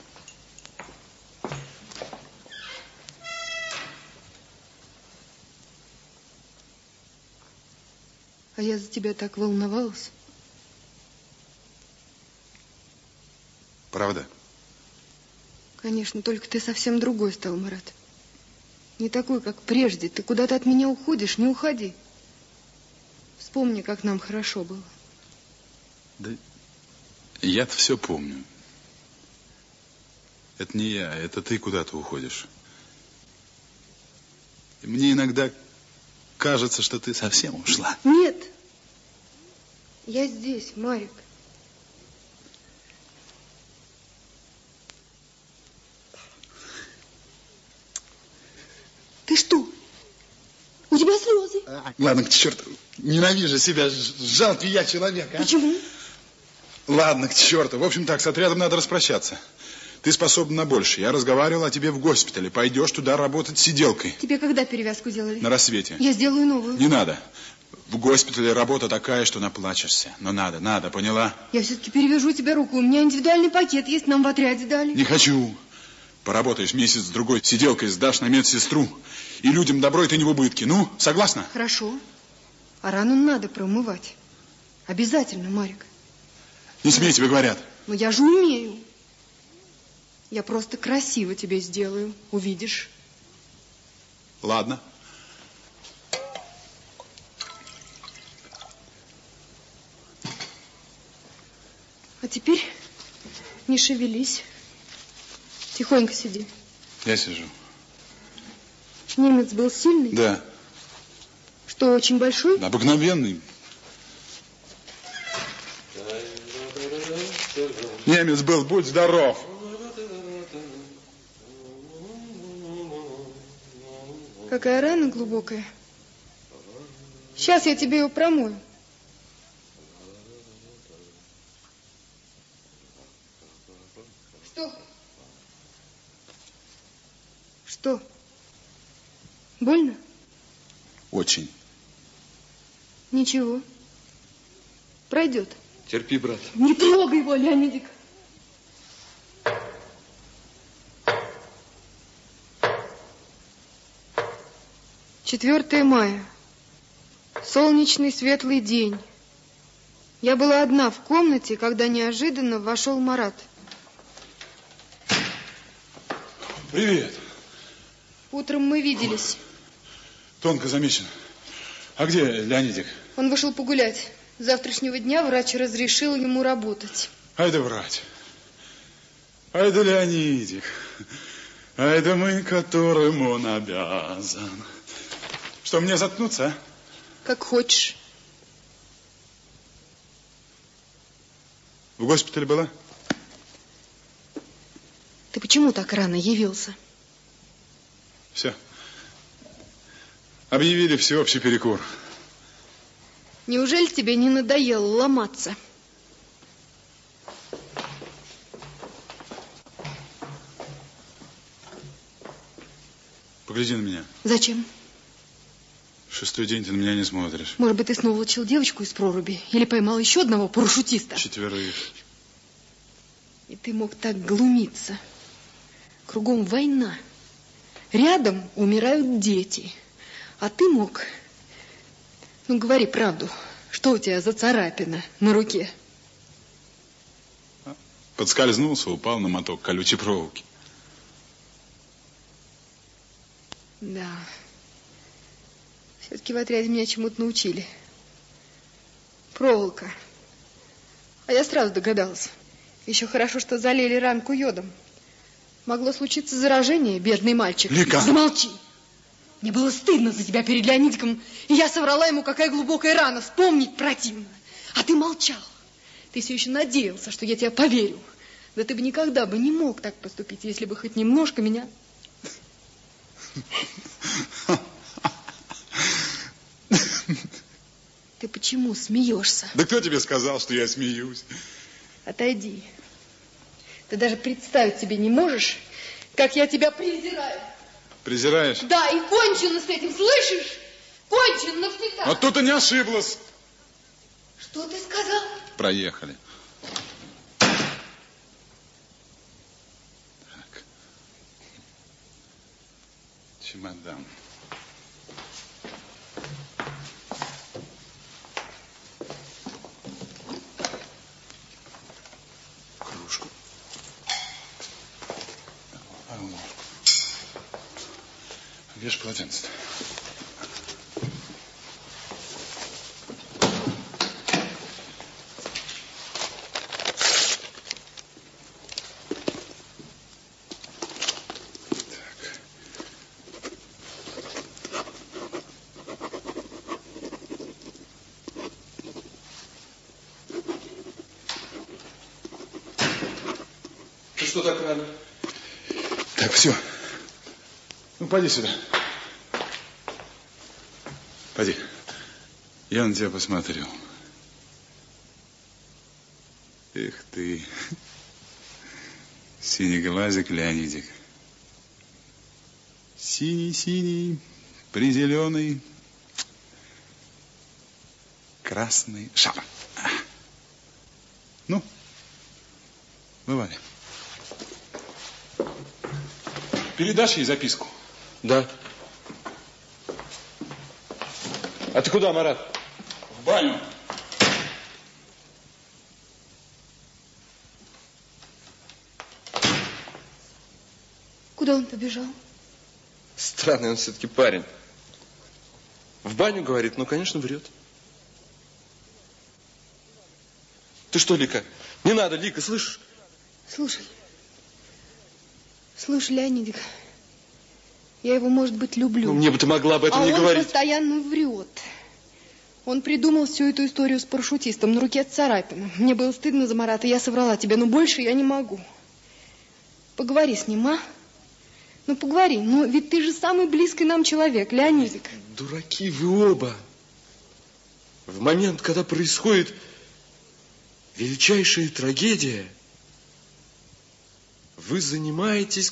А я за тебя так волновалась. Правда? Конечно, только ты совсем другой стал, Марат. Не такой, как прежде. Ты куда-то от меня уходишь, не уходи. Вспомни, как нам хорошо было. Да я-то все помню. Это не я, это ты куда-то уходишь. И мне иногда кажется, что ты совсем ушла. Нет. Я здесь, Марик. Ты что? У тебя слезы. Ладно, к черту. Ненавижу себя. Жалкий я человек, а? Почему? Ладно, к черту. В общем так, с отрядом надо распрощаться. Ты способна на больше. Я разговаривал о тебе в госпитале. Пойдешь туда работать сиделкой. Тебе когда перевязку делали? На рассвете. Я сделаю новую. Не надо. В госпитале работа такая, что наплачешься. Но надо, поняла? Я все-таки перевяжу тебе руку. У меня индивидуальный пакет есть, нам в отряде дали. Не хочу. Поработаешь месяц-другой сиделкой, сдашь на медсестру. И людям добро, и ты не в убытке. Ну, согласна? Хорошо. А рану надо промывать. Обязательно, Марик. Не смей, тебе говорят. Но я же умею. Я просто красиво тебе сделаю. Увидишь. Ладно. А теперь не шевелись. Тихонько сиди. Я сижу. Немец был сильный? Да. Что, очень большой? Обыкновенный. Немец был, будь здоров. Какая рана глубокая. Сейчас я тебе ее промою. Что? Что? Больно? Очень. Ничего. Пройдет. Терпи, брат. Не трогай его, Леонидик. «4 мая. Солнечный светлый день. Я была одна в комнате, когда неожиданно вошел Марат. Привет. Утром мы виделись. Тонко замечено. А где Леонидик? Он вышел погулять. С завтрашнего дня врач разрешил ему работать. Ай да врать. Ай да Леонидик. Ай да мы, которым он обязан. Что, мне заткнуться, а? Как хочешь. В госпитале была? Ты почему так рано явился? Все. Объявили всеобщий перекур. Неужели тебе не надоело ломаться? Погляди на меня. Зачем? 6-й день ты на меня не смотришь. Может быть, ты снова волочил девочку из проруби? Или поймал еще одного парашютиста? 4. И ты мог так глумиться. Кругом война. Рядом умирают дети. А ты мог... Ну, говори правду. Что у тебя за царапина на руке? Подскользнулся, упал на моток колючей проволоки. Да. Все-таки в отряде меня чему-то научили. Проволока. А я сразу догадалась. Еще хорошо, что залили ранку йодом. Могло случиться заражение, бедный мальчик. Лика! Замолчи! Мне было стыдно за тебя перед Леонидиком, и я соврала ему, какая глубокая рана. Вспомнить противно. А ты молчал. Ты все еще надеялся, что я тебе поверю. Да ты бы никогда бы не мог так поступить, если бы хоть немножко меня... Ты почему смеешься? Да кто тебе сказал, что я смеюсь? Отойди. Ты даже представить себе не можешь, как я тебя презираю. Презираешь? Да, и кончено с этим, слышишь? Кончено навсегда. Вот тут и не ошиблась. Что ты сказал? Проехали. Так. Чемодан. Кружку. Где же полотенце-то? Ты что так рано? Так, все. Ну, поди сюда. Поди. Я на тебя посмотрел. Эх ты, синеглазик Леонидик. Синий-синий, призеленый, красный шар. Ну, бывали. Передашь ей записку? Да. А ты куда, Марат? В баню. Куда он побежал? Странный он все-таки парень. В баню, говорит, ну, конечно, врет. Ты что, Лика? Не надо, Лика, слышишь? Слушай, Леонидик, я его, может быть, люблю. Ну, мне бы ты могла об этом не говорить. А он постоянно врет. Он придумал всю эту историю с парашютистом. На руке царапина. Мне было стыдно за Марата, я соврала тебе, но больше я не могу. Поговори с ним, а? Ну, поговори. Ну, ведь ты же самый близкий нам человек, Леонидик. Дураки вы оба. В момент, когда происходит величайшая трагедия, вы занимаетесь...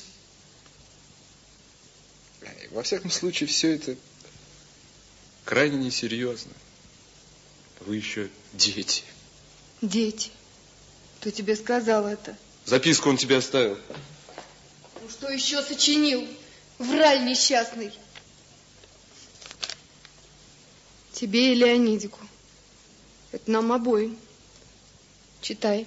Во всяком случае, все это крайне несерьезно. Вы еще дети. Дети? Кто тебе сказал это? Записку он тебе оставил. Ну, что еще сочинил? Враль несчастный. Тебе и Леонидику. Это нам обоим. Читай.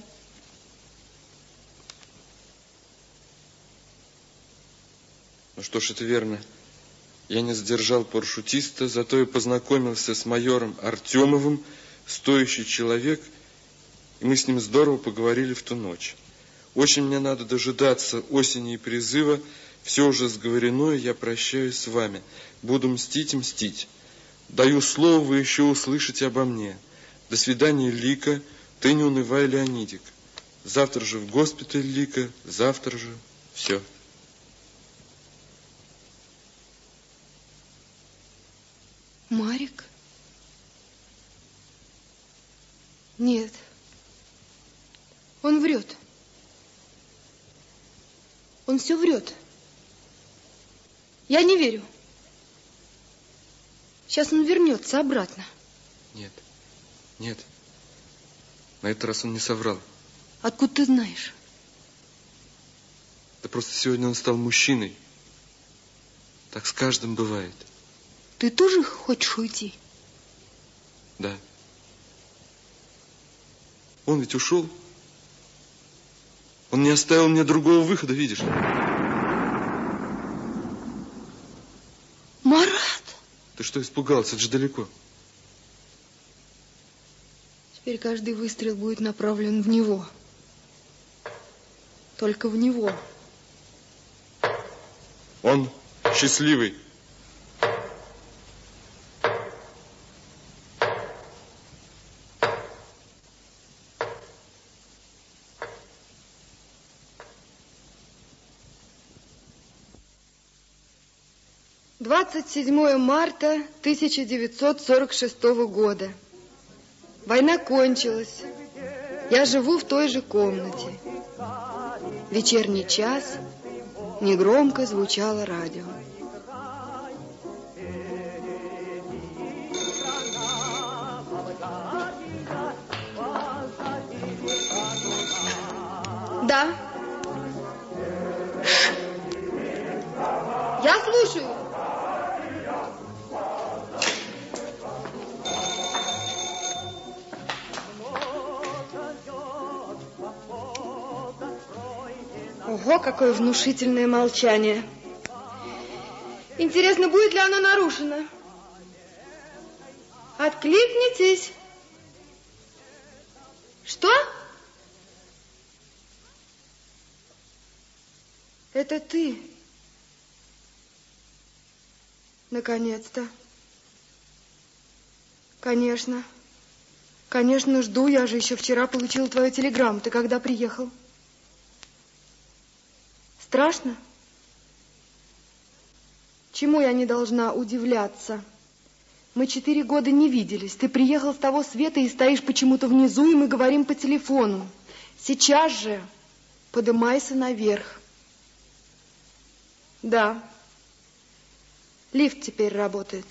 Ну что ж, это верно. Я не задержал парашютиста, зато и познакомился с майором Артемовым, стоящий человек, и мы с ним здорово поговорили в ту ночь. Очень мне надо дожидаться осени и призыва. Все уже сговорено, и я прощаюсь с вами. Буду мстить и мстить. Даю слово, вы еще услышите обо мне. До свидания, Лика. Ты не унывай, Леонидик. Завтра же в госпиталь, Лика. Завтра же. Все. Марик? Нет. Он врет. Он все врет. Я не верю. Сейчас он вернется обратно. Нет. Нет. На этот раз он не соврал. Откуда ты знаешь? Да просто сегодня он стал мужчиной. Так с каждым бывает. Ты тоже хочешь уйти? Да. Он ведь ушел. Он не оставил мне другого выхода, видишь? Марат! Ты что испугался? Это же далеко. Теперь каждый выстрел будет направлен в него. Только в него. Он счастливый. Двадцать 27 марта 1946 года. Война кончилась. Я живу в той же комнате. Вечерний час. Негромко звучало радио. Да. Я слушаю. Ого, какое внушительное молчание. Интересно, будет ли оно нарушено? Откликнитесь. Что? Это ты. Наконец-то. Конечно. Конечно, жду. Я же еще вчера получила твою телеграмму. Ты когда приехал? Страшно? Чему я не должна удивляться? Мы 4 года не виделись. Ты приехал с того света и стоишь почему-то внизу, и мы говорим по телефону. Сейчас же подымайся наверх. Да. Лифт теперь работает.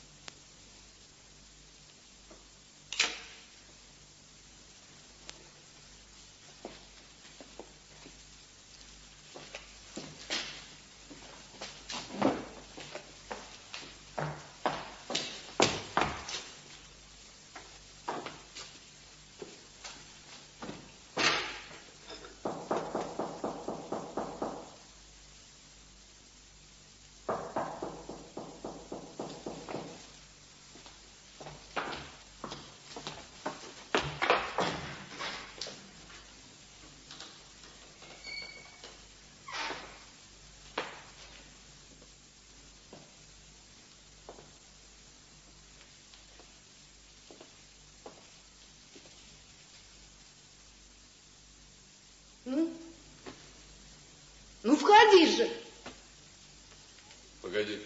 Ну, входи же. Погоди.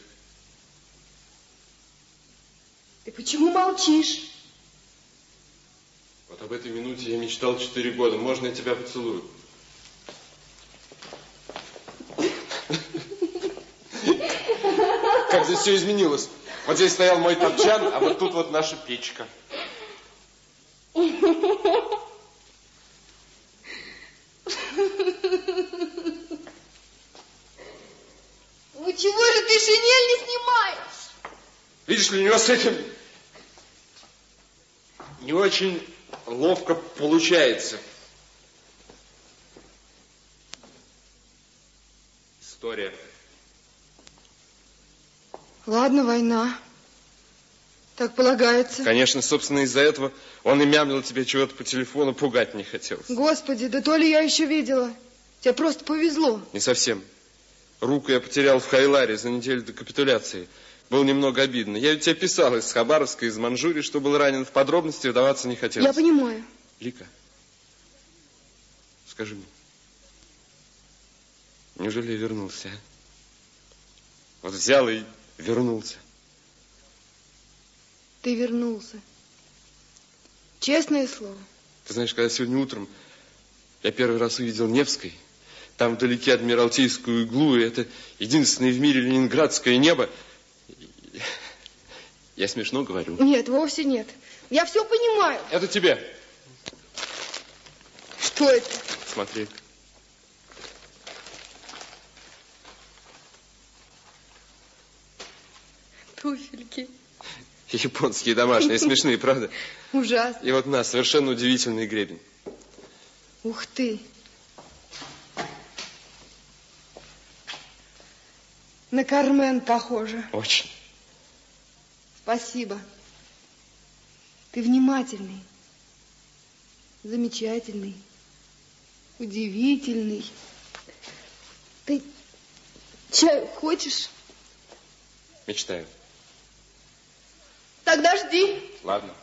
Ты почему молчишь? Вот об этой минуте я мечтал 4 года. Можно я тебя поцелую? Как здесь все изменилось. Вот здесь стоял мой топчан, а вот тут вот наша печка. Ну чего же ты шинель не снимаешь? Видишь ли, у него с этим не очень ловко получается. История. Ладно, война. Так полагается. Конечно, собственно, из-за этого он и мямлил тебе чего-то по телефону, пугать не хотелось. Господи, да то ли я еще видела. Тебе просто повезло. Не совсем. Руку я потерял в Хайларе за неделю до капитуляции. Было немного обидно. Я ведь тебе писал из Хабаровска, из Манчжурии, что был ранен. В подробности вдаваться не хотелось. Я понимаю. Лика, скажи мне, неужели я вернулся, а? Вот взял и вернулся. Ты вернулся. Честное слово. Ты знаешь, когда сегодня утром я первый раз увидел Невский, там вдалеке Адмиралтейскую иглу, и это единственное в мире ленинградское небо. Я смешно говорю? Нет, вовсе нет. Я все понимаю. Это тебе. Что это? Смотри. Туфельки. Японские домашние, смешные, правда? Ужасно. И вот на, совершенно удивительный гребень. Ух ты. На Кармен похоже. Очень. Спасибо. Ты внимательный. Замечательный. Удивительный. Ты чаю хочешь? Мечтаю. Тогда жди. Ладно.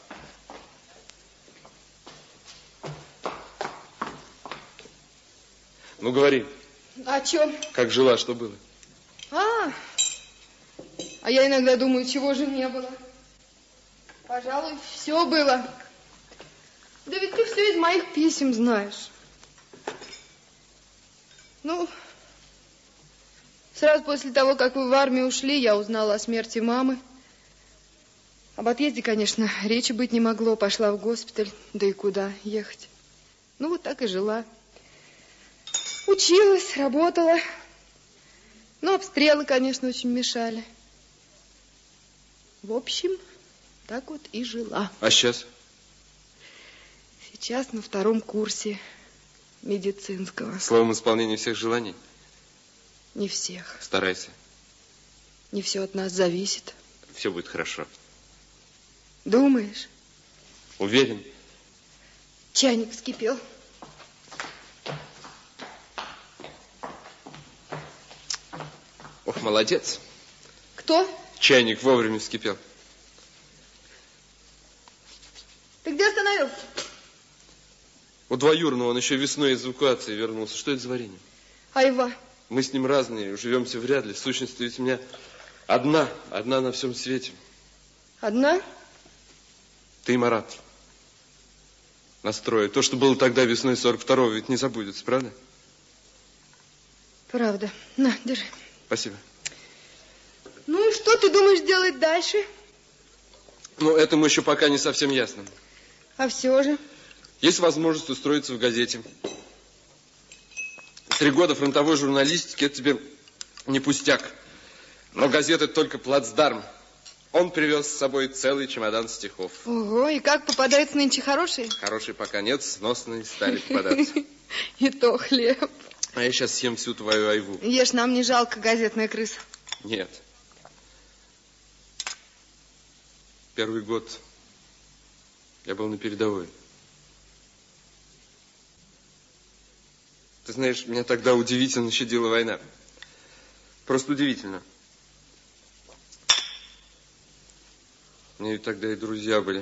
Ну, говори. О чем? Как жила, что было? А я иногда думаю, чего же не было. Пожалуй, все было. Да ведь ты все из моих писем знаешь. Ну, сразу после того, как вы в армию ушли, я узнала о смерти мамы. Об отъезде, конечно, речи быть не могло. Пошла в госпиталь, да и куда ехать. Ну, вот так и жила. Училась, работала. Но обстрелы, конечно, очень мешали. В общем, так вот и жила. А сейчас? Сейчас на 2-м курсе медицинского. Словом, исполнение всех желаний? Не всех. Старайся. Не все от нас зависит. Все будет хорошо. Думаешь? Уверен. Чайник вскипел. Ох, молодец. Кто? Чайник вовремя вскипел. Ты где остановился? У двоюродного, он еще весной из эвакуации вернулся. Что это за варенье? Айва. Мы с ним разные, живемся вряд ли. В сущности, ведь у меня одна на всем свете. Одна? Ты и Марат. настроя. То, что было тогда весной 42-го, ведь не забудется, правда? Правда. На, держи. Спасибо. Ну и что ты думаешь делать дальше? Ну, этому еще пока не совсем ясно. А все же? Есть возможность устроиться в газете. 3 года фронтовой журналистики – это тебе не пустяк. Но газета – это только плацдарм. Он привез с собой целый чемодан стихов. Ого, и как попадаются нынче хорошие? Хорошие пока нет, сносные стали попадаться. И то хлеб. А я сейчас съем всю твою айву. Ешь, нам не жалко, газетная крыса. Нет. Первый год я был на передовой. Ты знаешь, меня тогда удивительно щадила война. Просто удивительно. У меня ведь тогда и друзья были.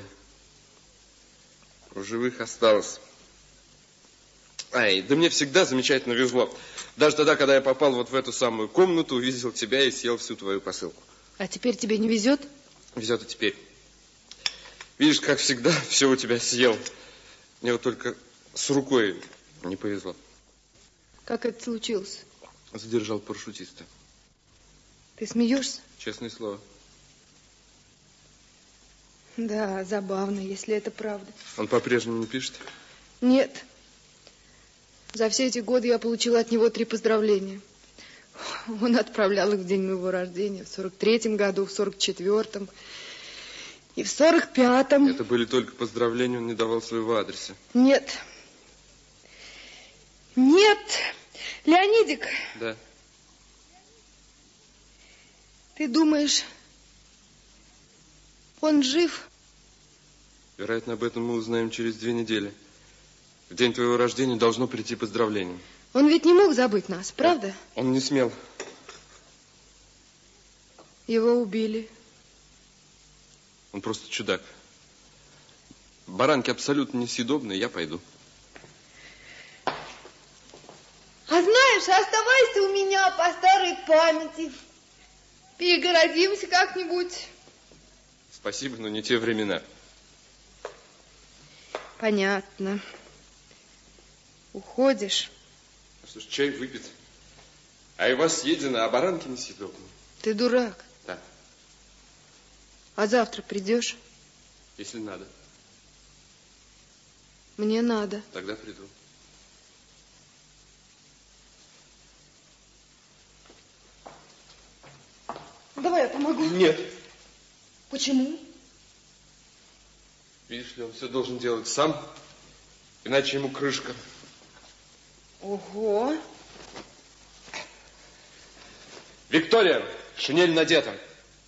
В живых осталось. Ай, да мне всегда замечательно везло. Даже тогда, когда я попал вот в эту самую комнату, увидел тебя и съел всю твою посылку. А теперь тебе не везет? Везет и теперь. Видишь, как всегда, все у тебя съел. Мне вот только с рукой не повезло. Как это случилось? Задержал парашютиста. Ты смеешься? Честное слово. Да, забавно, если это правда. Он по-прежнему не пишет? Нет. За все эти годы я получила от него 3 поздравления. Он отправлял их в день моего рождения, в 43-м году, в 44-м и в 45-м. Это были только поздравления, он не давал своего адреса. Нет. Нет. Леонидик. Да. Ты думаешь, он жив? Вероятно, об этом мы узнаем через 2 недели. В день твоего рождения должно прийти поздравление. Он ведь не мог забыть нас, правда? Он не смел. Его убили. Он просто чудак. Баранки абсолютно несъедобные, я пойду. А знаешь, оставайся у меня по старой памяти. Перегородимся как-нибудь. Спасибо, но не те времена. Понятно. Уходишь. Что ж, чай выпит. Айва съедена, а баранки несъедобные. Ты дурак. Да. А завтра придешь? Если надо. Мне надо. Тогда приду. Давай я помогу. Нет. Почему? Видишь ли, он все должен делать сам, иначе ему крышка. Ого. Виктория, шинель надета.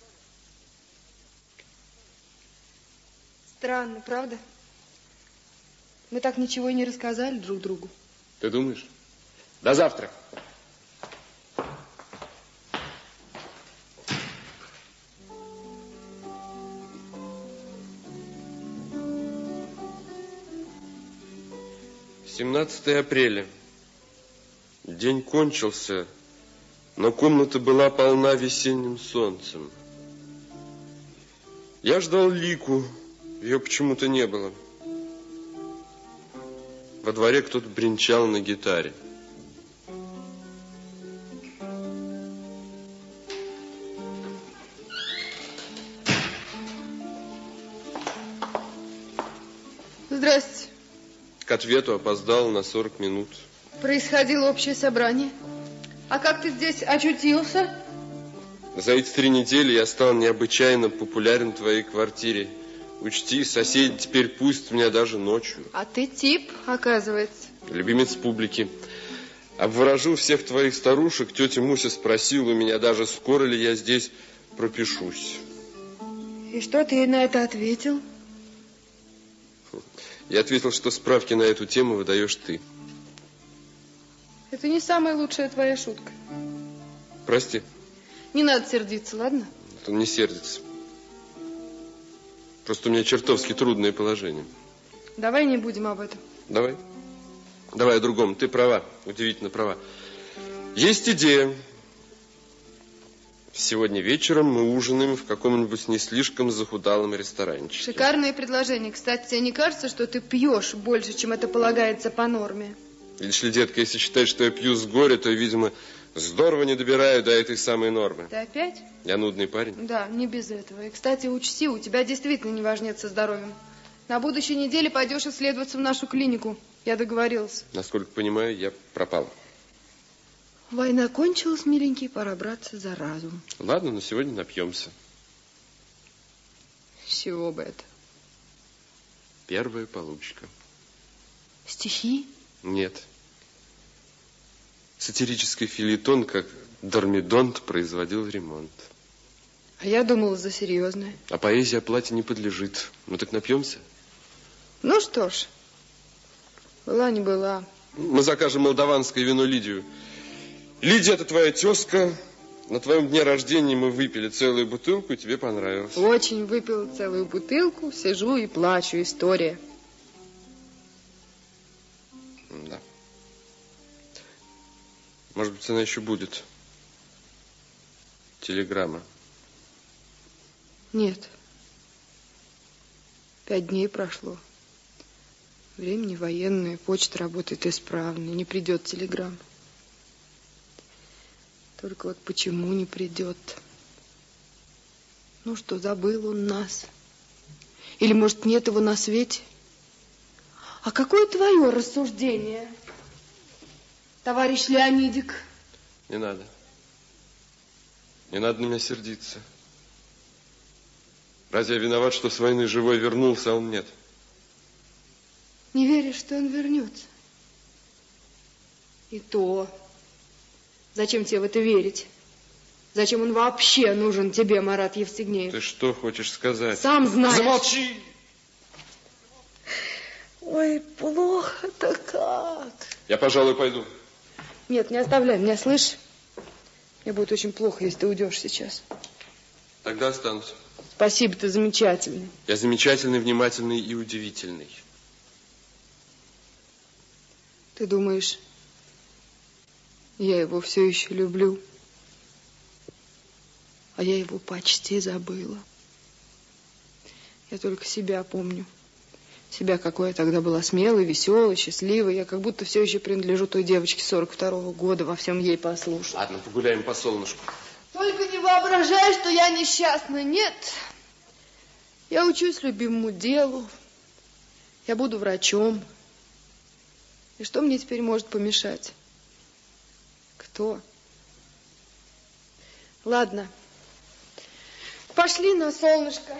Странно, правда? Мы так ничего и не рассказали друг другу. Ты думаешь? До завтра. «17 апреля. День кончился, но комната была полна весенним солнцем. Я ждал Лику, ее почему-то не было. Во дворе кто-то бренчал на гитаре. Здрасте. К ответу опоздал на 40 минут. Происходило общее собрание. А как ты здесь очутился? За эти 3 недели я стал необычайно популярен в твоей квартире. Учти, соседи теперь пустят меня даже ночью. А ты тип, оказывается. Любимец публики. Обворожу всех твоих старушек. Тетя Муся спросила у меня даже, скоро ли я здесь пропишусь. И что ты ей на это ответил? Я ответил, что справки на эту тему выдаешь ты. Это не самая лучшая твоя шутка. Прости. Не надо сердиться, ладно? Он не сердится. Просто у меня чертовски трудное положение. Давай не будем об этом. Давай. Давай о другом. Ты права. Удивительно права. Есть идея. Сегодня вечером мы ужинаем в каком-нибудь не слишком захудалом ресторанчике. Шикарное предложение. Кстати, тебе не кажется, что ты пьешь больше, чем это полагается по норме? Видишь ли, детка, если считать, что я пью с горя, то я, видимо, здорово не добираю до этой самой нормы. Ты опять? Я нудный парень. Да, не без этого. И, кстати, учти, у тебя действительно не важнет со здоровьем. На будущей неделе пойдешь исследоваться в нашу клинику. Я договорилась. Насколько понимаю, я пропал. Война кончилась, миленький, пора браться за разум. Ладно, но сегодня напьемся. С чего бы это? Первая получка. Стихи? Нет. Сатирический фельетон, как Дормидонт, производил ремонт. А я думала за серьезное. А поэзия оплате не подлежит. Ну так напьемся? Ну что ж, была не была. Мы закажем молдаванское вино Лидию. Лидия, это твоя тезка. На твоем дне рождения мы выпили целую бутылку, и тебе понравилось. Очень выпила целую бутылку, сижу и плачу. История. Да. Может быть, она еще будет. Телеграмма. Нет. 5 дней прошло. Время не военное, почта работает исправно, не придет телеграмма. Только вот почему не придет? Ну что, забыл он нас? Или, может, нет его на свете? А какое твое рассуждение, товарищ Леонидик? Не надо. Не надо на меня сердиться. Разве я виноват, что с войны живой вернулся, а он нет? Не веришь, что он вернется? И то. Зачем тебе в это верить? Зачем он вообще нужен тебе, Марат Евстигнеев? Ты что хочешь сказать? Сам знаешь. Замолчи! Ой, плохо-то как. Я, пожалуй, пойду. Нет, не оставляй меня, слышь? Мне будет очень плохо, если ты уйдешь сейчас. Тогда останусь. Спасибо, ты замечательный. Я замечательный, внимательный и удивительный. Ты думаешь, я его все еще люблю? А я его почти забыла. Я только себя помню. Себя, какой я тогда была смелой, веселой, счастливой. Я как будто все еще принадлежу той девочке 42-го года, во всем ей послушаю. Ладно, погуляем по солнышку. Только не воображай, что я несчастна. Нет. Я учусь любимому делу. Я буду врачом. И что мне теперь может помешать? Кто? Ладно. Пошли на солнышко.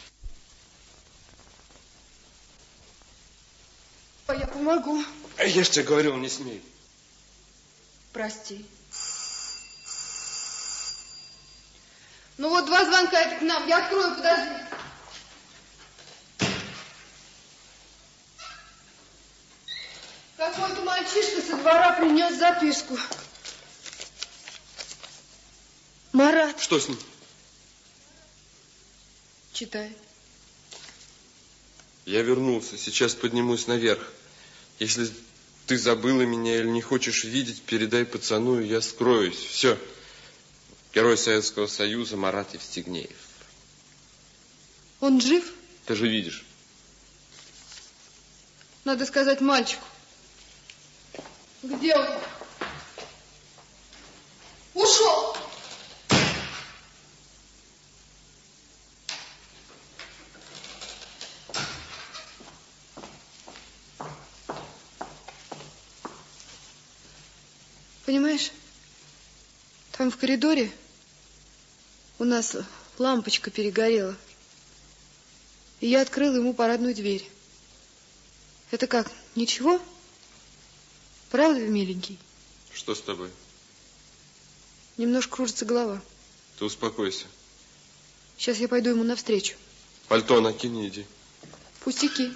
Я помогу. Я же тебе говорил, не смей. Прости. Ну вот 2 звонка, это к нам. Я открою, подожди. Какой-то мальчишка со двора принес записку. Марат. Что с ним? Читай. Я вернулся, сейчас поднимусь наверх. Если ты забыла меня или не хочешь видеть, передай пацану, и я скроюсь. Все. Герой Советского Союза Марат Евстигнеев. Он жив? Ты же видишь. Надо сказать мальчику. Где он? Ушел. Понимаешь, там в коридоре у нас лампочка перегорела. И я открыла ему парадную дверь. Это как, ничего? Правда, миленький? Что с тобой? Немножко кружится голова. Ты успокойся. Сейчас я пойду ему навстречу. Пальто накинь и иди. Пустяки.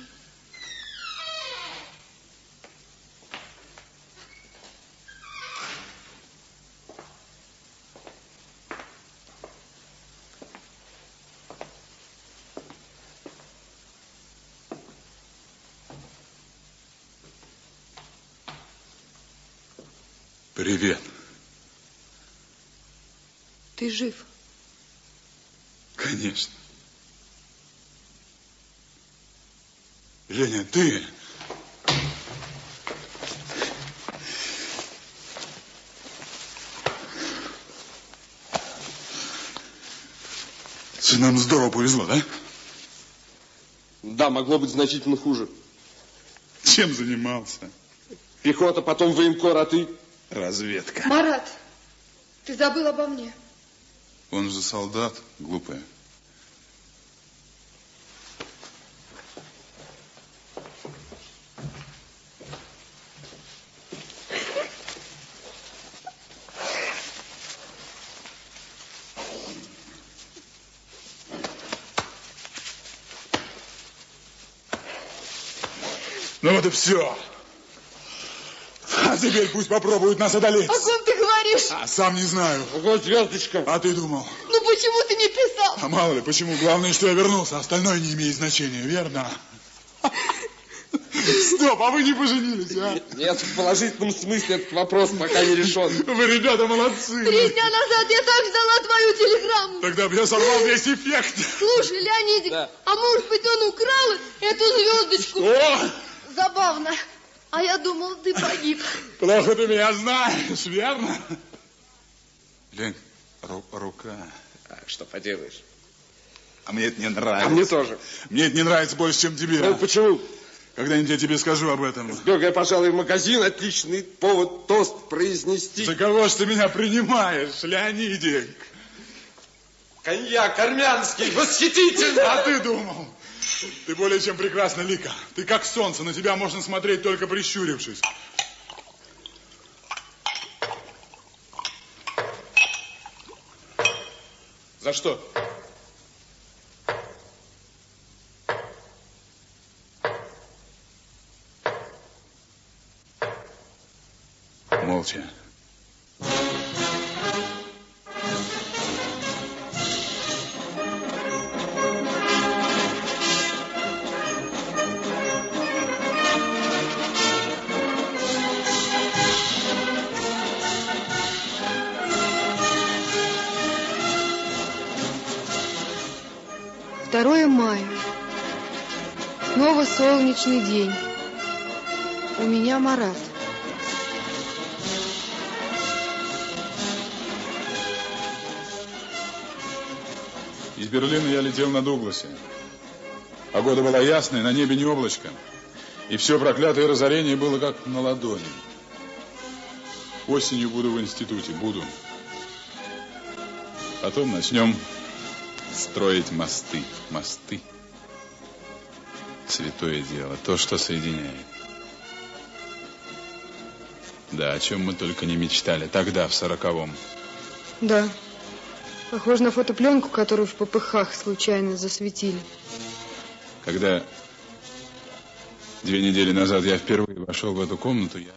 Привет. Ты жив. Конечно. Леня, ты... Нам здорово повезло, да? Да, могло быть значительно хуже. Чем занимался? Пехота, потом военкор, а ты? Разведка. Марат, ты забыл обо мне. Он же солдат, глупая. Ну вот и все. А теперь пусть попробуют нас одолеть. О ком ты говоришь? А сам не знаю. Ого, звездочка. А ты думал? Ну почему ты не писал? А мало ли, почему? Главное, что я вернулся. Остальное не имеет значения, верно? Стоп, а вы не поженились, а? Нет, в положительном смысле этот вопрос пока не решен. Вы, ребята, молодцы. 3 дня назад я так ждала твою телеграмму. Тогда бы я сорвал весь эффект. Слушай, Леонидик, Да. а может быть он украл эту звездочку? О, Забавно. А я думал, ты погиб. плохо ты меня знаешь, верно? Лень, рука. А что поделаешь? А мне это не нравится. А мне тоже. Мне это не нравится больше, чем тебе. Ну, почему? Когда-нибудь я тебе скажу об этом. Сбегай, пожалуй, в магазин. Отличный повод тост произнести. За кого ж ты меня принимаешь, Леонидик? Коньяк армянский, восхитительно. А ты думал? Ты более чем прекрасна, Лика. Ты как солнце, на тебя можно смотреть только прищурившись. За что? Молча. Второе мая. Снова солнечный день. У меня Марат. Из Берлина я летел на Дугласе. Погода была ясная, на небе не облачко. И все проклятое разорение было как на ладони. Осенью буду в институте, буду. Потом начнем строить мосты. Мосты. Святое дело, то, что соединяет. Да, о чем мы только не мечтали тогда, в 40-м. Да. Похоже на фотопленку, которую в ППХ случайно засветили. Когда 2 недели назад я впервые вошел в эту комнату, я...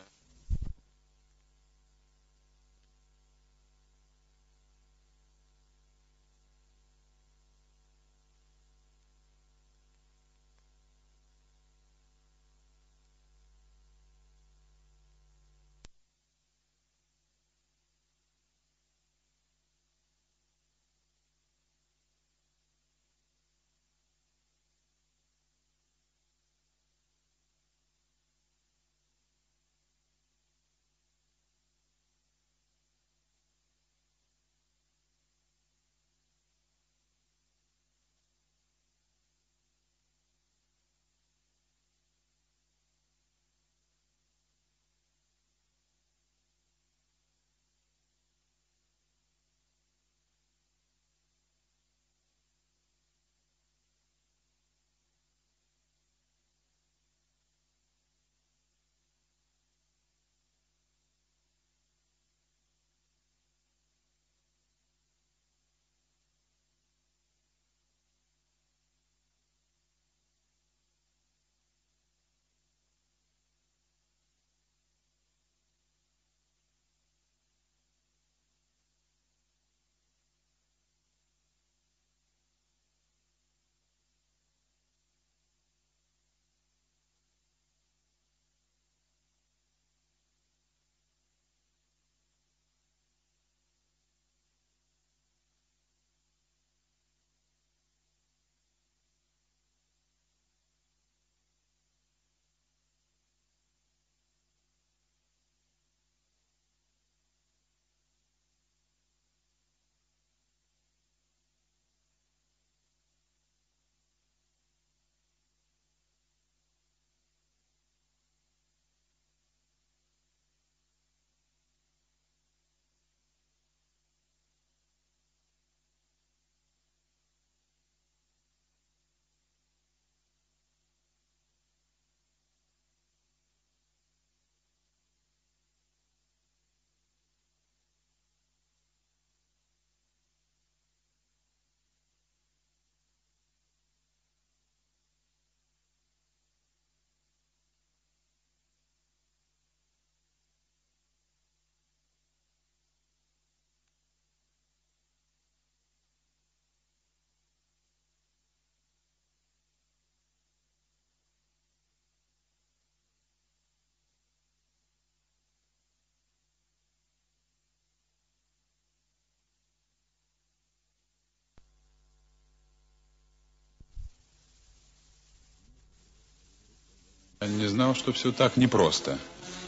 Я не знал, что все так непросто.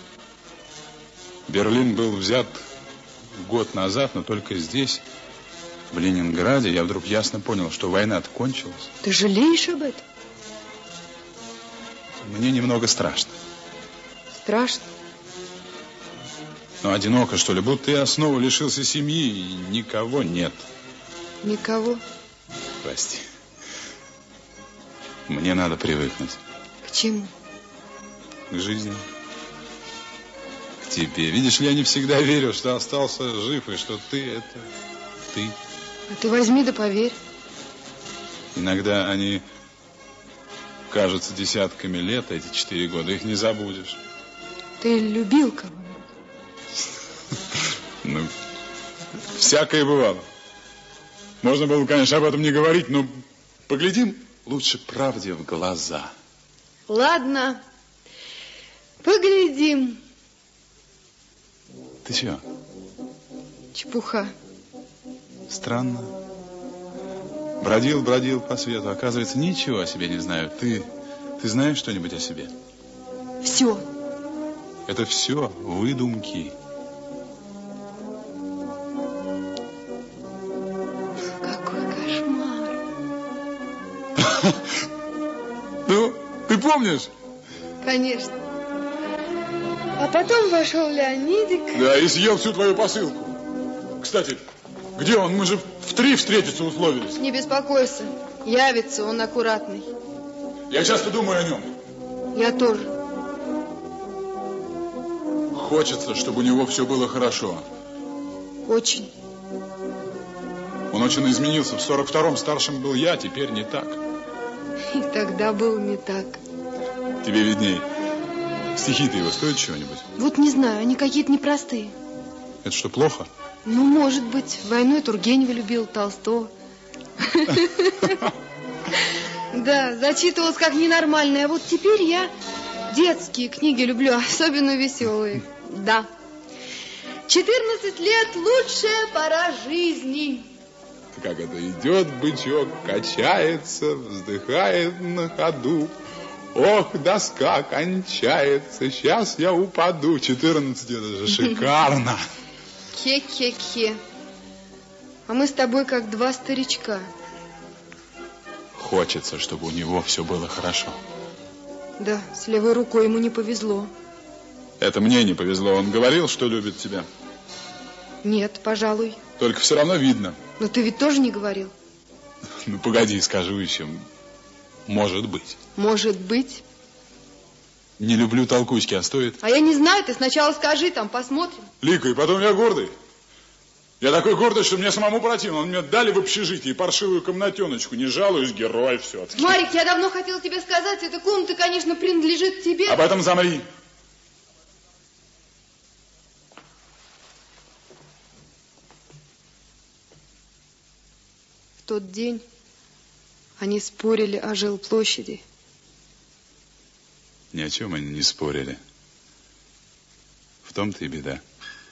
Берлин был взят год назад, но только здесь, в Ленинграде, я вдруг ясно понял, что война-то кончилась. Ты жалеешь об этом? Мне немного страшно. Страшно? Ну, одиноко, что ли, будто я снова лишился семьи, и никого нет. Никого? Прости. Мне надо привыкнуть. К чему? К жизни. К тебе. Видишь ли, я не всегда верю, что остался жив, и что ты — это ты. А ты возьми да поверь. Иногда они кажутся десятками лет, эти 4 года, их не забудешь. Ты любил кого-нибудь? Ну, всякое бывало. Можно было, конечно, об этом не говорить, но поглядим лучше правде в глаза. Ладно, поглядим. Ты чего? Чепуха. Странно. Бродил по свету, оказывается, ничего о себе не знаю. Ты знаешь что-нибудь о себе? Все. Это все выдумки. Какой кошмар. Ну, ты помнишь? Конечно. А потом вошел Леонидик. Да, и съел всю твою посылку. Кстати, где он? Мы же в 3 встретиться условились. Не беспокойся. Явится, он аккуратный. Я часто думаю о нем. Я тоже. Хочется, чтобы у него все было хорошо. Очень. Он очень изменился. В 42-м старшим был я, теперь не так. И тогда было не так. Тебе видней. Стихи-то его стоят чего-нибудь? Вот не знаю, они какие-то непростые. Это что, плохо? Ну, может быть. Войной Тургенева любил, Толстого. Да, зачитывалась как ненормальная. А вот теперь я детские книги люблю, особенно веселые. Да. 14 лет — лучшая пора жизни. Как это идет бычок, качается, вздыхает на ходу. Ох, доска кончается, сейчас я упаду. 14, это же шикарно. Ке-ке-ке. А мы с тобой как 2 старичка. Хочется, чтобы у него все было хорошо. Да, с левой рукой ему не повезло. Это мне не повезло. Он говорил, что любит тебя. Нет, пожалуй. Только все равно видно. Но ты ведь тоже не говорил. Ну, погоди, скажу еще. Может быть. Может быть. Не люблю толкучки, а стоит? А я не знаю, ты сначала скажи, там посмотрим. Лика, и потом я гордый. Я такой гордый, что мне самому противно. Он мне дали в общежитии паршивую комнатеночку. Не жалуюсь, герой все-таки. Марик, я давно хотела тебе сказать, эта комната, конечно, принадлежит тебе. Об этом замри. В тот день они спорили о жилплощади. Ни о чем они не спорили. В том-то и беда.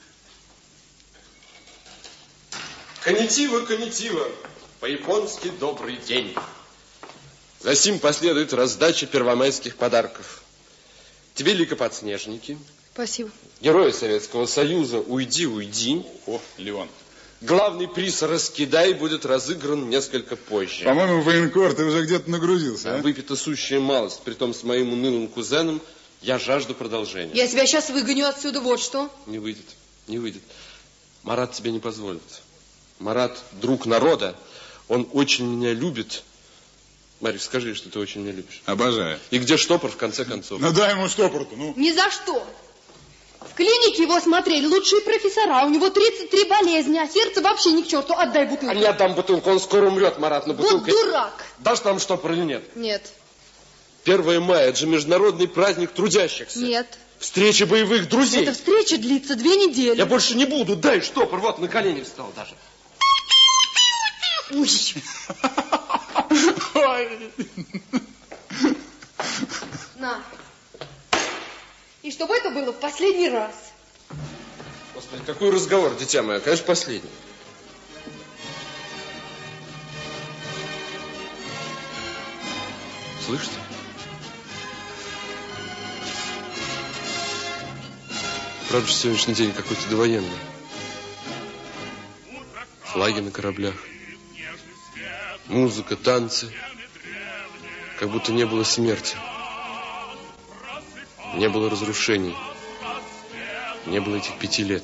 Коннитива, коннитива. По-японски добрый день. Засим последует раздача первомайских подарков. Тебе, Лика, подснежники. Спасибо. Герои Советского Союза, уйди, уйди. О, Леон. Главный приз «Раскидай» будет разыгран несколько позже. По-моему, военкор, ты уже где-то нагрузился, а? Выпита сущая малость. Притом с моим унылым кузеном я жажду продолжения. Я тебя сейчас выгоню отсюда, вот что. Не выйдет, не выйдет. Марат тебе не позволит. Марат друг народа. Он очень меня любит. Марик, скажи, что ты очень меня любишь. Обожаю. И где штопор, в конце концов? Ну, дай ему штопор-то, ну. Ни за что. В клинике его смотрели лучшие профессора. У него 33 болезни, а сердце вообще ни к черту. Отдай бутылку. А не отдам бутылку, он скоро умрет, Марат, на бутылке. Вот дурак. Дашь нам штопор или нет? Нет. 1 мая, это же международный праздник трудящихся. Нет. Встреча боевых друзей. Эта встреча длится 2 недели. Я больше не буду, дай штопор, вот на колени встал даже. Ой. Ой. На. И чтобы это было в последний раз. Господи, какой разговор, дитя мое, конечно, последний. Слышите? Правда, сегодняшний день какой-то довоенный. Флаги на кораблях. Музыка, танцы. Как будто не было смерти. Не было разрушений. Не было этих 5 лет.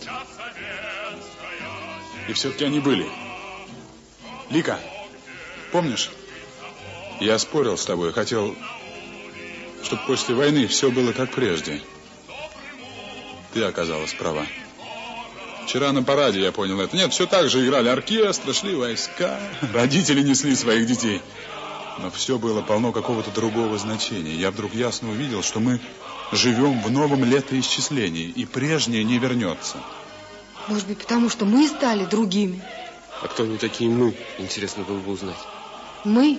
И все-таки они были. Лика, помнишь? Я спорил с тобой, хотел, чтобы после войны все было как прежде. Ты оказалась права. Вчера на параде я понял это. Нет, все так же играли оркестры, шли войска, родители несли своих детей. Но все было полно какого-то другого значения. Я вдруг ясно увидел, что мы живем в новом летоисчислении, и прежнее не вернется. Может быть, потому что мы стали другими. А кто они такие мы? Интересно было бы узнать. Мы?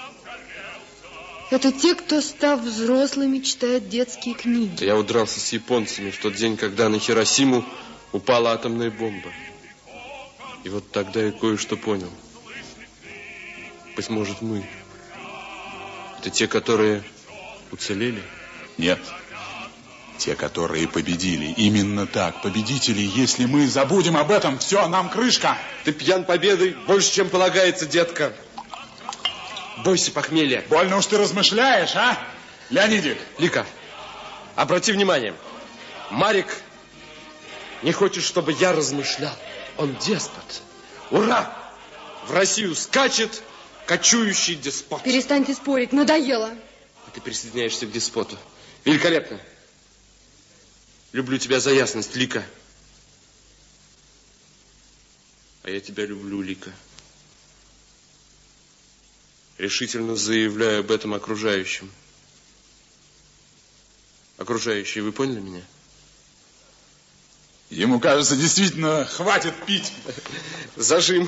Это те, кто, став взрослыми, читает детские книги. Я удрался с японцами в тот день, когда на Хиросиму упала атомная бомба. И вот тогда я кое-что понял. Быть может, мы. Это те, которые уцелели? Нет. Те, которые победили. Именно так, победители. Если мы забудем об этом, все, нам крышка. Ты пьян победой больше, чем полагается, детка. Бойся похмелья. Больно уж ты размышляешь, а, Леонидик? Лика, обрати внимание. Марик не хочет, чтобы я размышлял. Он деспот. Ура! В Россию скачет кочующий деспот. Перестаньте спорить, надоело. Ты присоединяешься к деспоту. Великолепно. Люблю тебя за ясность, Лика. А я тебя люблю, Лика. Решительно заявляю об этом окружающим. Окружающие, вы поняли меня? Ему, кажется, действительно хватит пить. Зажим.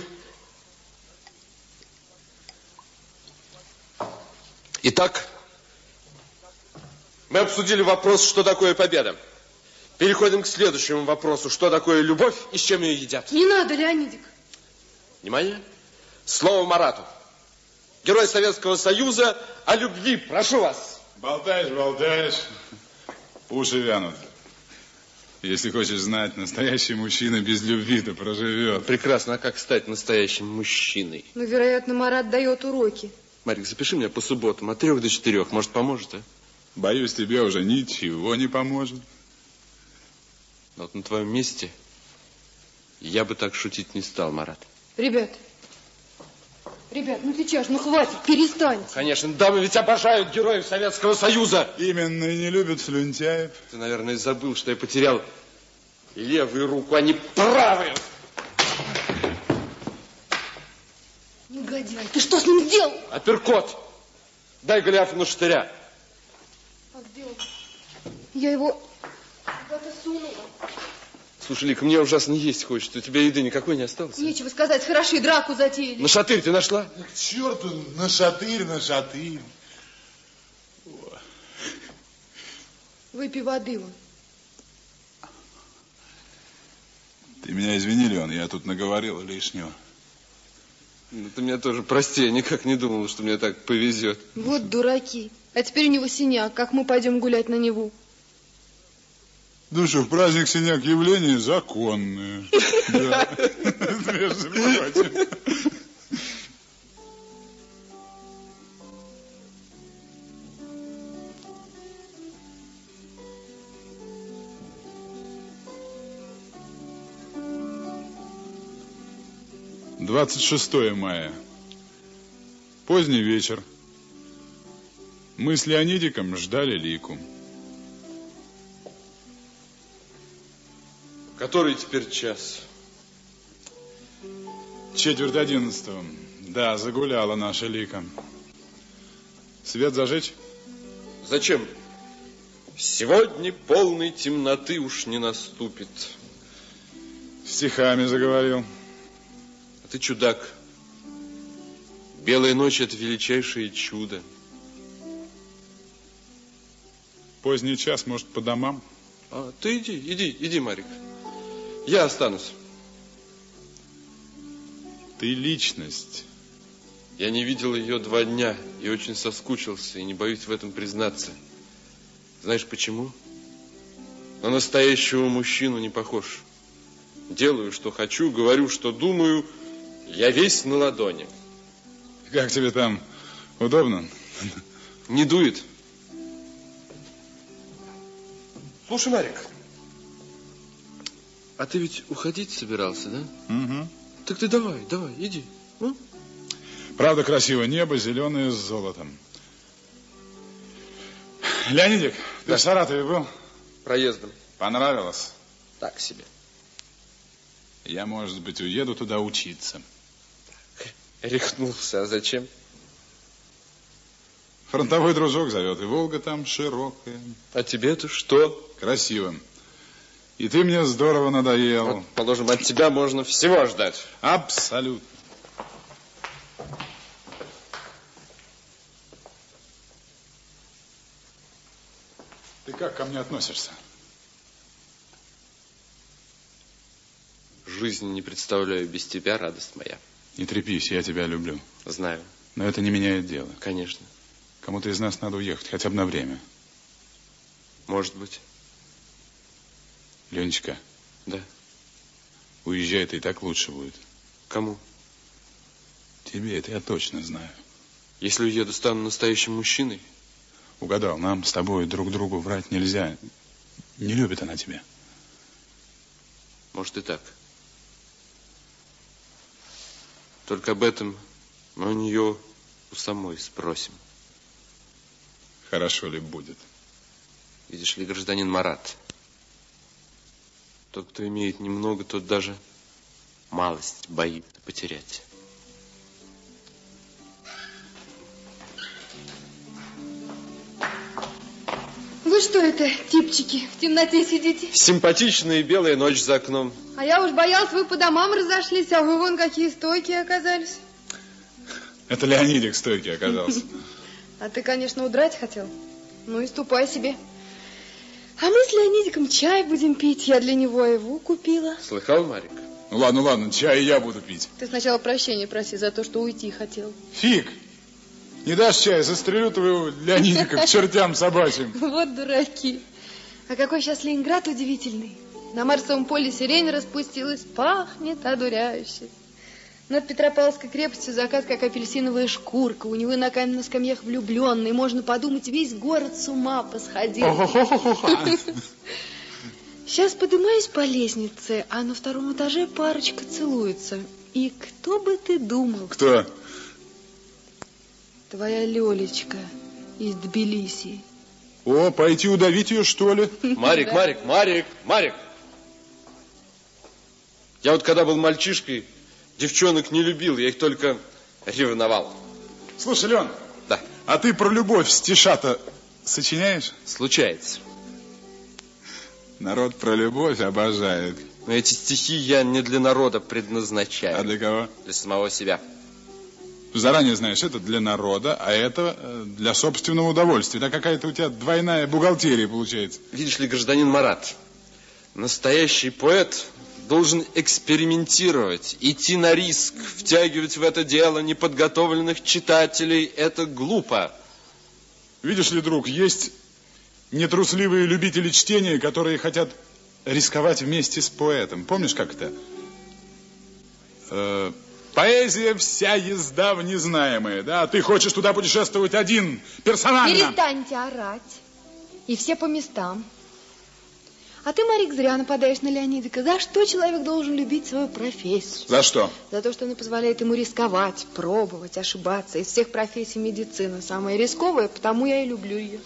Итак, мы обсудили вопрос, что такое победа. Переходим к следующему вопросу. Что такое любовь и с чем ее едят? Не надо, Леонидик. Внимание. Слово Марату. Герой Советского Союза о любви. Прошу вас. Болтаешь, болтаешь. Уши вянут. Если хочешь знать, настоящий мужчина без любви-то проживет. Прекрасно. А как стать настоящим мужчиной? Ну, вероятно, Марат дает уроки. Марик, запиши меня по субботам от 3 до 4. Может, поможет, а? Боюсь, тебе уже ничего не поможет. Но вот на твоем месте я бы так шутить не стал, Марат. Ребят, ну сейчас, ну хватит, перестаньте. Конечно, дамы ведь обожают героев Советского Союза. Именно, и не любят слюнтяев. Ты, наверное, забыл, что я потерял левую руку, а не правую. Негодяй, ты что с ним сделал? Апперкот. Дай Голиафу на штыря. А где он? Я его куда-то сунула. Слушай, Лика, мне ужасно есть хочется. У тебя еды никакой не осталось? Нечего сказать, хороши, драку затеяли. На шатырь ты нашла? К черту, на шатырь, на шатырь. Выпей воды вон. Ты меня извини, Леон, я тут наговорил лишнего. Ну, ты меня тоже прости, я никак не думал, что мне так повезет. Вот дураки. А теперь у него синяк. Как мы пойдем гулять на Неву? Ну что, в праздник синяк явление законное. Да. Между прочим. «26 мая. Поздний вечер. Мы с Леонидиком ждали Лику. Который теперь час? 10:45. Да, загуляла наша Лика. Свет зажечь? Зачем? Сегодня полной темноты уж не наступит. Стихами заговорил. А ты чудак. Белая ночь — это величайшее чудо. Поздний час, может, по домам? А, ты иди, Марик. Я останусь. Ты личность. Я не видел ее 2 дня и очень соскучился, и не боюсь в этом признаться. Знаешь почему? На настоящего мужчину не похож. Делаю, что хочу, говорю, что думаю. Я весь на ладони. Как тебе там? Удобно? Не дует. Слушай, Марик, а ты ведь уходить собирался, да? Угу. Так ты давай, иди. Ну? Правда, красивое небо, зеленое с золотом. Леонидик, ты в Саратове был? Проездом. Понравилось? Так себе. Я, может быть, уеду туда учиться. Рехнулся, а зачем? Фронтовой дружок зовет, и Волга там широкая. А тебе-то что? Красиво. И ты мне здорово надоел. Вот, положим, от тебя можно всего ждать. Абсолютно. Ты как ко мне относишься? Жизнь не представляю без тебя, радость моя. Не трепись, я тебя люблю. Знаю. Но это не меняет дело. Конечно. Кому-то из нас надо уехать, хотя бы на время. Может быть. Ленечка. Да. Уезжай ты, и так лучше будет. Кому? Тебе, это я точно знаю. Если уеду, стану настоящим мужчиной? Угадал, нам с тобой друг другу врать нельзя. Не любит она тебя. Может и так. Только об этом мы у нее у самой спросим. Хорошо ли будет? Видишь ли, гражданин Марат, тот, кто имеет немного, тот даже малость боится потерять. Вы что это, типчики, в темноте сидите? Симпатичная белая ночь за окном. А я уж боялась, вы по домам разошлись, а вы вон какие стойкие оказались. Это Леонидик стойкий оказался. А ты, конечно, удрать хотел. Ну и ступай себе. А мы с Леонидиком чай будем пить. Я для него его купила. Слыхал, Марик? Ну ладно, чай я буду пить. Ты сначала прощения проси за то, что уйти хотел. Фиг. Не дашь чая, застрелю твоего Леонидика к чертям собачьим. Вот дураки. А какой сейчас Ленинград удивительный. На Марсовом поле сирень распустилась, пахнет одуряюще. Над Петропавловской крепостью закат, как апельсиновая шкурка. У него на каменных скамьях влюбленный. Можно подумать, весь город с ума посходил. Сейчас поднимаюсь по лестнице, а на втором этаже парочка целуется. И кто бы ты думал? Кто? Твоя Лёлечка из Тбилиси. О, пойти удавить ее, что ли? Марик, Марик. Я вот когда был мальчишкой, девчонок не любил, я их только ревновал. Слушай, Лен, да. А ты про любовь стиша-то сочиняешь? Случается. Народ про любовь обожает. Но эти стихи я не для народа предназначаю. А для кого? Для самого себя. Заранее знаешь, это для народа, а это для собственного удовольствия. Да какая-то у тебя двойная бухгалтерия получается. Видишь ли, гражданин Марат, настоящий поэт должен экспериментировать, идти на риск, втягивать в это дело неподготовленных читателей. Это глупо. Видишь ли, друг, есть нетрусливые любители чтения, которые хотят рисковать вместе с поэтом. Помнишь, как это? Поэзия вся езда в незнаемое, да? А ты хочешь туда путешествовать один, персонально. Перестаньте орать. И все по местам. А ты, Марик, зря нападаешь на Леонидика. За что человек должен любить свою профессию? За что? За то, что она позволяет ему рисковать, пробовать, ошибаться. Из всех профессий медицина самая рисковая, потому я и люблю ее.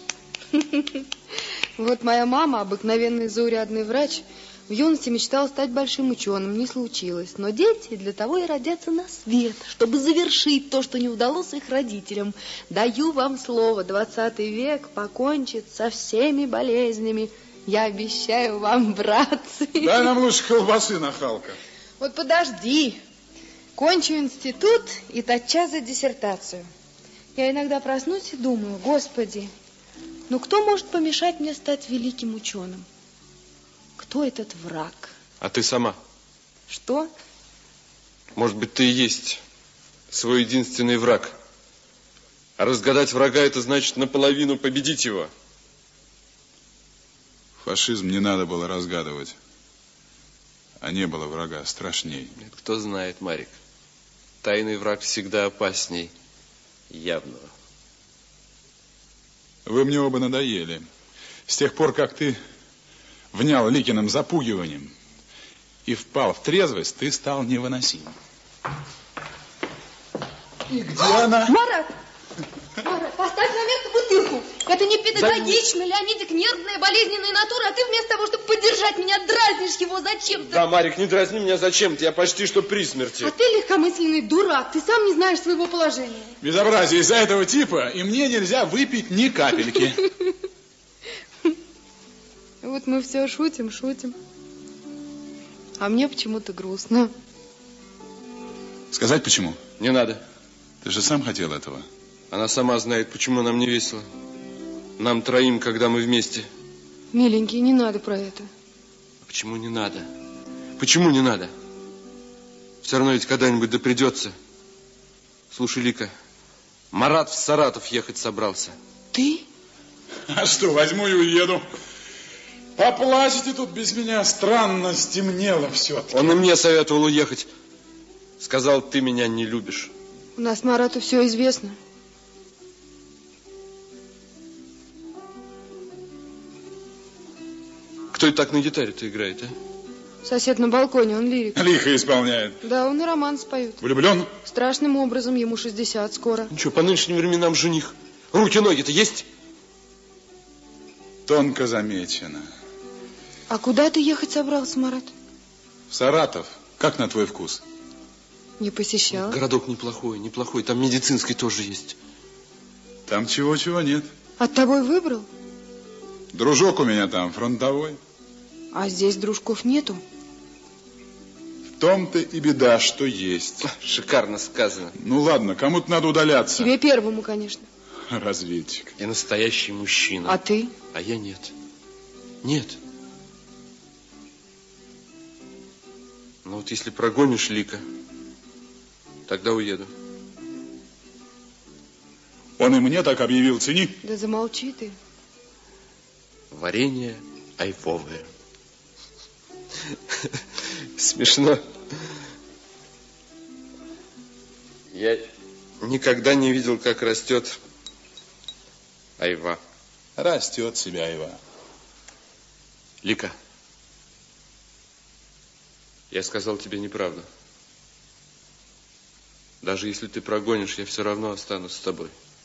Вот моя мама, обыкновенный заурядный врач, в юности мечтала стать большим ученым, не случилось. Но дети для того и родятся на свет, чтобы завершить то, что не удалось их родителям. Даю вам слово, 20 век покончит со всеми болезнями. Я обещаю вам, братцы. Дай нам лучше колбасы, нахалка. Вот подожди. Кончу институт и тотчас за диссертацию. Я иногда проснусь и думаю, Господи, ну кто может помешать мне стать великим ученым? Кто этот враг? А ты сама? Что? Может быть, ты и есть свой единственный враг. А разгадать врага, это значит наполовину победить его. Фашизм не надо было разгадывать. А не было врага страшней. Кто знает, Марик. Тайный враг всегда опасней явного. Вы мне оба надоели. С тех пор, как ты внял Ликиным запугиванием и впал в трезвость, ты стал невыносим. И где она? Марат! Марат, поставь на место бутылку. Это не педагогично. Леонидик нервная, болезненная натура, а ты вместо того, чтобы поддержать меня, дразнишь его зачем-то. Да, Марик, не дразни меня зачем-то. Я почти что при смерти. А ты легкомысленный дурак. Ты сам не знаешь своего положения. Безобразие из-за этого типа, и мне нельзя выпить ни капельки. Вот мы все шутим. А мне почему-то грустно. Сказать почему? Не надо. Ты же сам хотел этого. Она сама знает, почему нам не весело. Нам троим, когда мы вместе. Миленький, не надо про это. Почему не надо? Почему не надо? Все равно ведь когда-нибудь да придется. Слушай, Лика, Марат в Саратов ехать собрался. Ты? А что, возьму и уеду. Поплачете тут без меня. Странно стемнело все-таки. Он и мне советовал уехать. Сказал, ты меня не любишь. У нас Марату все известно. Кто это так на гитаре-то играет, а? Сосед на балконе, он лирик. Лихо исполняет. Да, он и романс поет. Влюблен? Страшным образом, ему 60 скоро. Ну что, по нынешним временам жених. Руки-ноги-то есть? Тонко замечено. А куда ты ехать собрался, Марат? В Саратов. Как на твой вкус? Не посещал. Городок неплохой. Там медицинский тоже есть. Там чего-чего нет. Оттого и выбрал? Дружок у меня там, фронтовой. А здесь дружков нету? В том-то и беда, что есть. Шикарно сказано. Ну ладно, кому-то надо удаляться. Тебе первому, конечно. Разведчик. И настоящий мужчина. А ты? А я нет. Нет. Ну вот если прогонишь Лика, тогда уеду. Он и мне так объявил, цени. Да замолчи ты. Варенье айвовое. Смешно. Я никогда не видел, как растет айва. Растет себя айва. Лика, я сказал тебе неправду. Даже если ты прогонишь, я все равно останусь с тобой.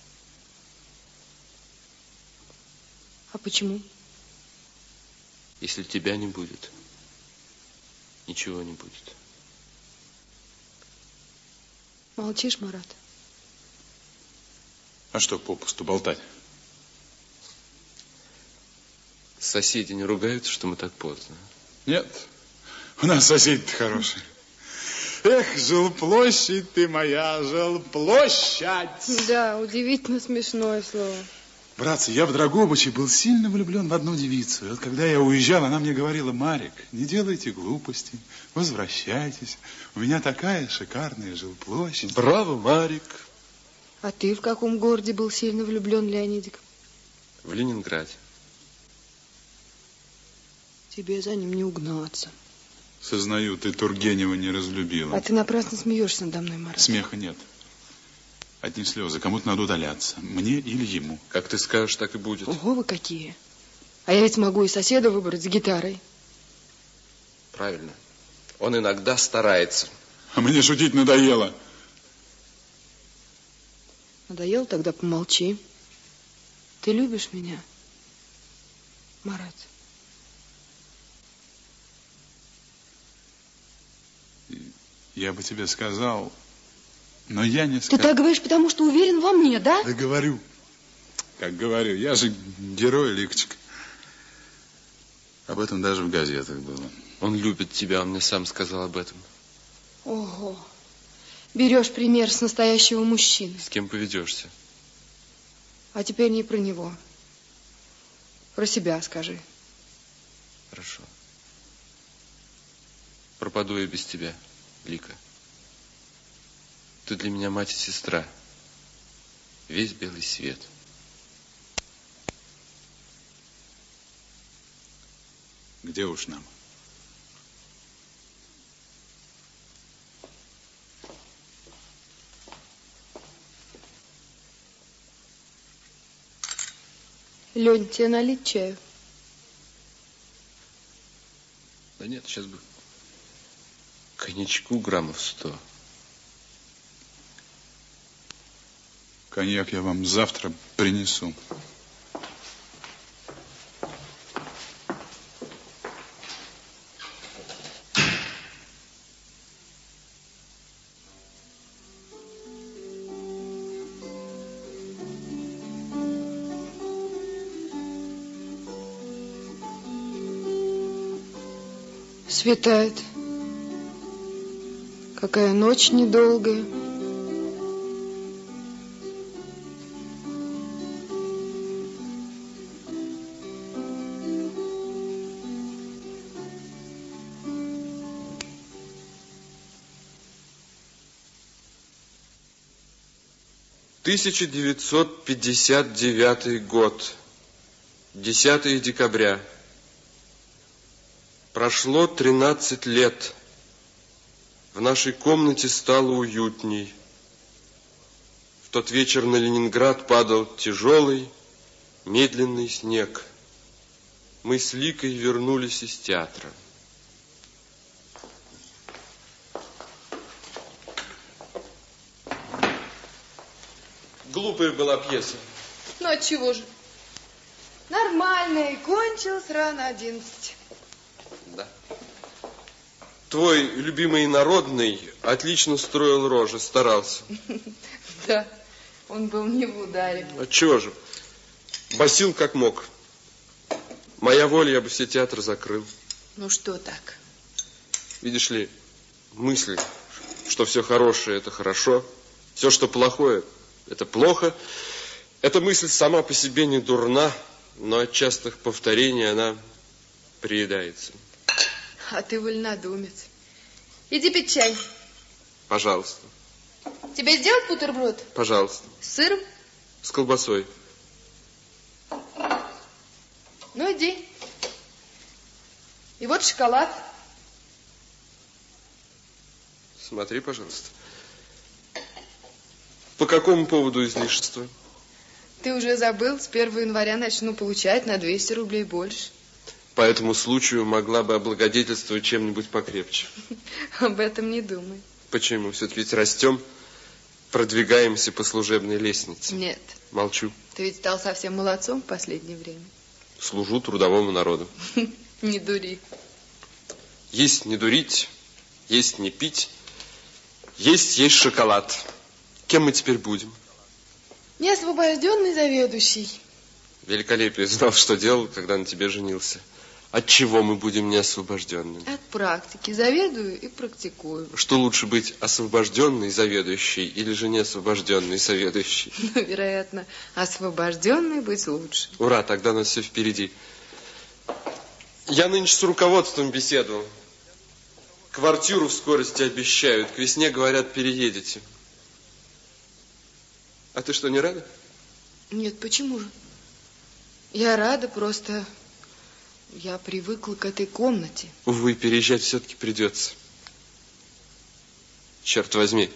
А почему? Если тебя не будет, ничего не будет. Молчишь, Марат? А что попусту болтать? Соседи не ругаются, что мы так поздно? Нет, у нас соседи-то хорошие. Эх, жилплощадь ты моя, жилплощадь. Да, удивительно смешное слово. Братцы, я в Драгобыче был сильно влюблен в одну девицу. И вот когда я уезжал, она мне говорила: Марик, не делайте глупостей, возвращайтесь. У меня такая шикарная жилплощадь. Браво, Марик. А ты в каком городе был сильно влюблен, Леонидик? В Ленинграде. Тебе за ним не угнаться. Сознаю, ты Тургенева не разлюбила. А ты напрасно смеешься надо мной, Марат. Смеха нет. Одни слезы. Кому-то надо удаляться. Мне или ему. Как ты скажешь, так и будет. Ого, вы какие. А я ведь могу и соседа выбрать с гитарой. Правильно. Он иногда старается. А мне шутить надоело. Надоело, тогда помолчи. Ты любишь меня, Марат? Я бы тебе сказал, но я не Ты скажу. так говоришь, потому что уверен во мне, да? Да говорю. Как говорю, я же герой, Ликочка. Об этом даже в газетах было. Он любит тебя, он мне сам сказал об этом. Ого. Берешь пример с настоящего мужчины. С кем поведешься? А теперь не про него. Про себя скажи. Хорошо. Пропаду я без тебя, Лика. Ты для меня мать и сестра. Весь белый свет. Где уж нам? Лень, тебе налить чаю? Да нет, сейчас бы коньячку граммов 100. Коньяк я вам завтра принесу. Светает. Какая ночь недолгая. «1959 год. 10 декабря. Прошло 13 лет. В нашей комнате стало уютней. В тот вечер на Ленинград падал тяжелый, медленный снег. Мы с Ликой вернулись из театра. Глупая была пьеса. Ну, от чего же? Нормально, и кончилось рано 11. Да. Твой любимый народный отлично строил рожи, старался. Да, он был не в ударе. Отчего же? Басил как мог. Моя воля, я бы все театры закрыл. Ну, что так? Видишь ли, мысль, что все хорошее – это хорошо, все, что плохое – это плохо. Эта мысль сама по себе не дурна, но от частых повторений она приедается. А ты вольнодумец. Иди пить чай. Пожалуйста. Тебе сделать бутерброд? Пожалуйста. С сыром? С колбасой. Ну, иди. И вот шоколад. Смотри, пожалуйста. По какому поводу излишества? Ты уже забыл, с 1 января начну получать на 200 рублей больше. По этому случаю могла бы облагодетельствовать чем-нибудь покрепче. Об этом не думай. Почему? Все-таки ведь растем, продвигаемся по служебной лестнице. Нет. Молчу. Ты ведь стал совсем молодцом в последнее время. Служу трудовому народу. Не дури. Есть не дурить, есть не пить, есть шоколад. Кем мы теперь будем? Неосвобожденный заведующий. Великолепие. Знал, что делал, когда на тебе женился. От чего мы будем неосвобожденными? От практики. Заведую и практикую. Что лучше быть, освобожденной заведующей или же неосвобожденной заведующей? Ну, вероятно, освобожденной быть лучше. Ура, тогда у нас все впереди. Я нынче с руководством беседовал. Квартиру в скорости обещают. К весне, говорят, переедете. А ты что, не рада? Нет, почему же? Я рада, просто я привыкла к этой комнате. Увы, переезжать все-таки придется. Черт возьми.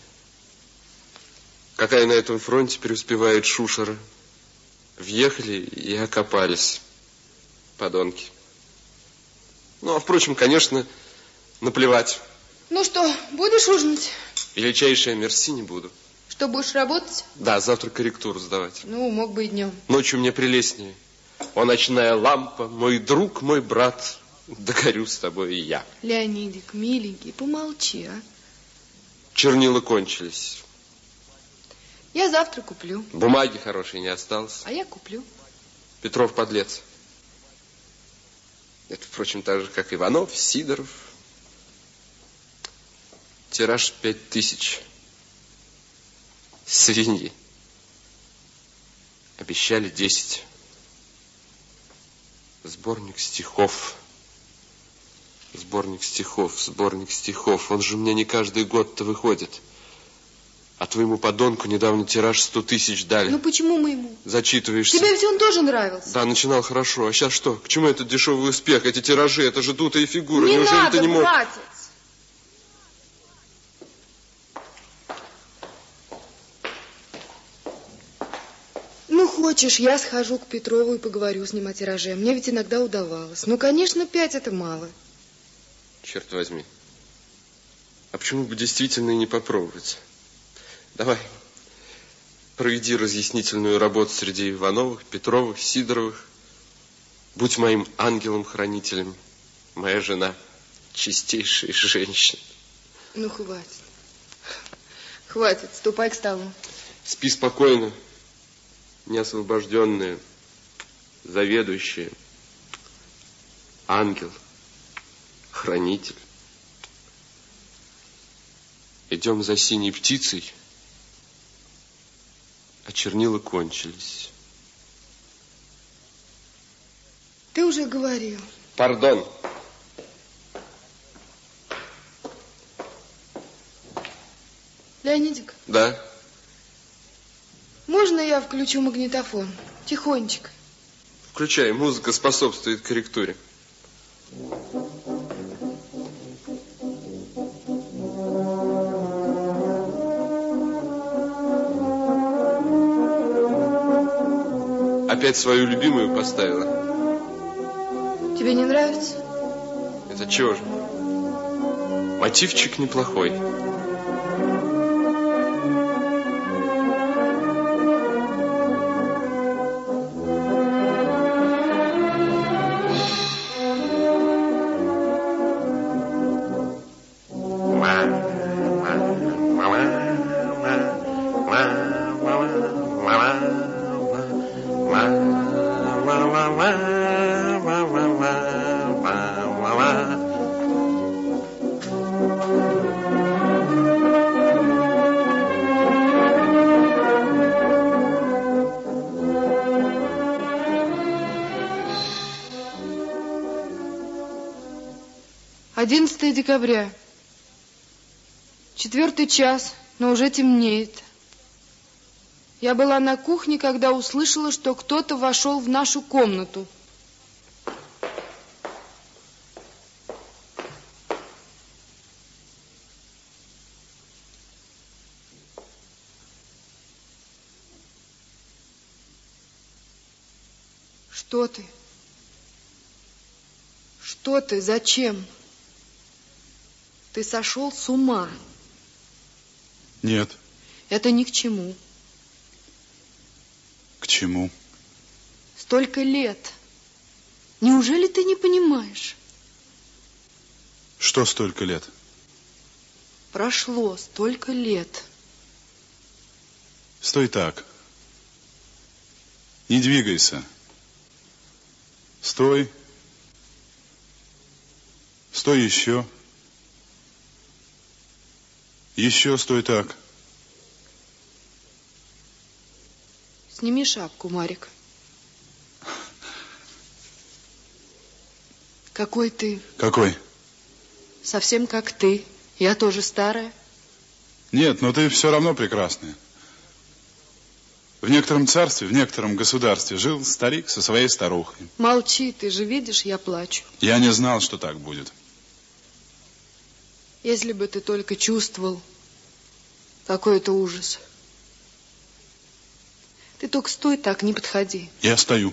Какая на этом фронте преуспевает шушера. Въехали и окопались. Подонки. Ну, а впрочем, конечно, наплевать. Ну что, будешь ужинать? Величайшее мерси не буду. Что, будешь работать? Да, завтра корректуру сдавать. Ну, мог бы и днем. Ночью мне прелестнее. О, ночная лампа, мой друг, мой брат, догорю с тобой и я. Леонидик, миленький, помолчи, а? Чернила кончились. Я завтра куплю. Бумаги хорошей не осталось. А я куплю. Петров подлец. Это, впрочем, так же, как Иванов, Сидоров. Тираж 5000. Свиньи. Обещали 10. Сборник стихов. Сборник стихов. Он же у меня не каждый год-то выходит. А твоему подонку недавно тираж 100 тысяч дали. Ну почему мы ему? Зачитываешься. Тебе ведь он тоже нравился. Да, начинал хорошо. А сейчас что? К чему этот дешевый успех? Эти тиражи, это же дутая фигура. Не Неужели надо, ты не мог... братец. Ну, хочешь, я схожу к Петрову и поговорю с ним о тираже. Мне ведь иногда удавалось. Ну, конечно, 5 это мало. Черт возьми. А почему бы действительно и не попробовать? Давай, проведи разъяснительную работу среди Ивановых, Петровых, Сидоровых. Будь моим ангелом-хранителем. Моя жена чистейшая женщина. Ну, хватит. Хватит, ступай к столу. Спи спокойно, неосвобожденная, заведующая, ангел, хранитель. Идем за синей птицей, а чернила кончились. Ты уже говорил. Пардон. Леонидик? Да? Можно я включу магнитофон? Тихонечко. Включай, музыка способствует корректуре. Опять свою любимую поставила. Тебе не нравится? Это чего же? Мотивчик неплохой. Декабря. 4 час, но уже темнеет. Я была на кухне, когда услышала, что кто-то вошел в нашу комнату. Что ты? Что ты? Зачем? Ты сошел с ума. Нет. Это ни к чему. К чему? Столько лет. Неужели ты не понимаешь? Что столько лет? Прошло столько лет. Стой так. Не двигайся. Стой. Стой еще. Еще стой так. Сними шапку, Марик. Какой ты? Какой? Совсем как ты. Я тоже старая. Нет, но ты все равно прекрасная. В некотором царстве, в некотором государстве жил старик со своей старухой. Молчи, ты же видишь, я плачу. Я не знал, что так будет. Если бы ты только чувствовал, какой это ужас. Ты только стой так, не подходи. Я стою.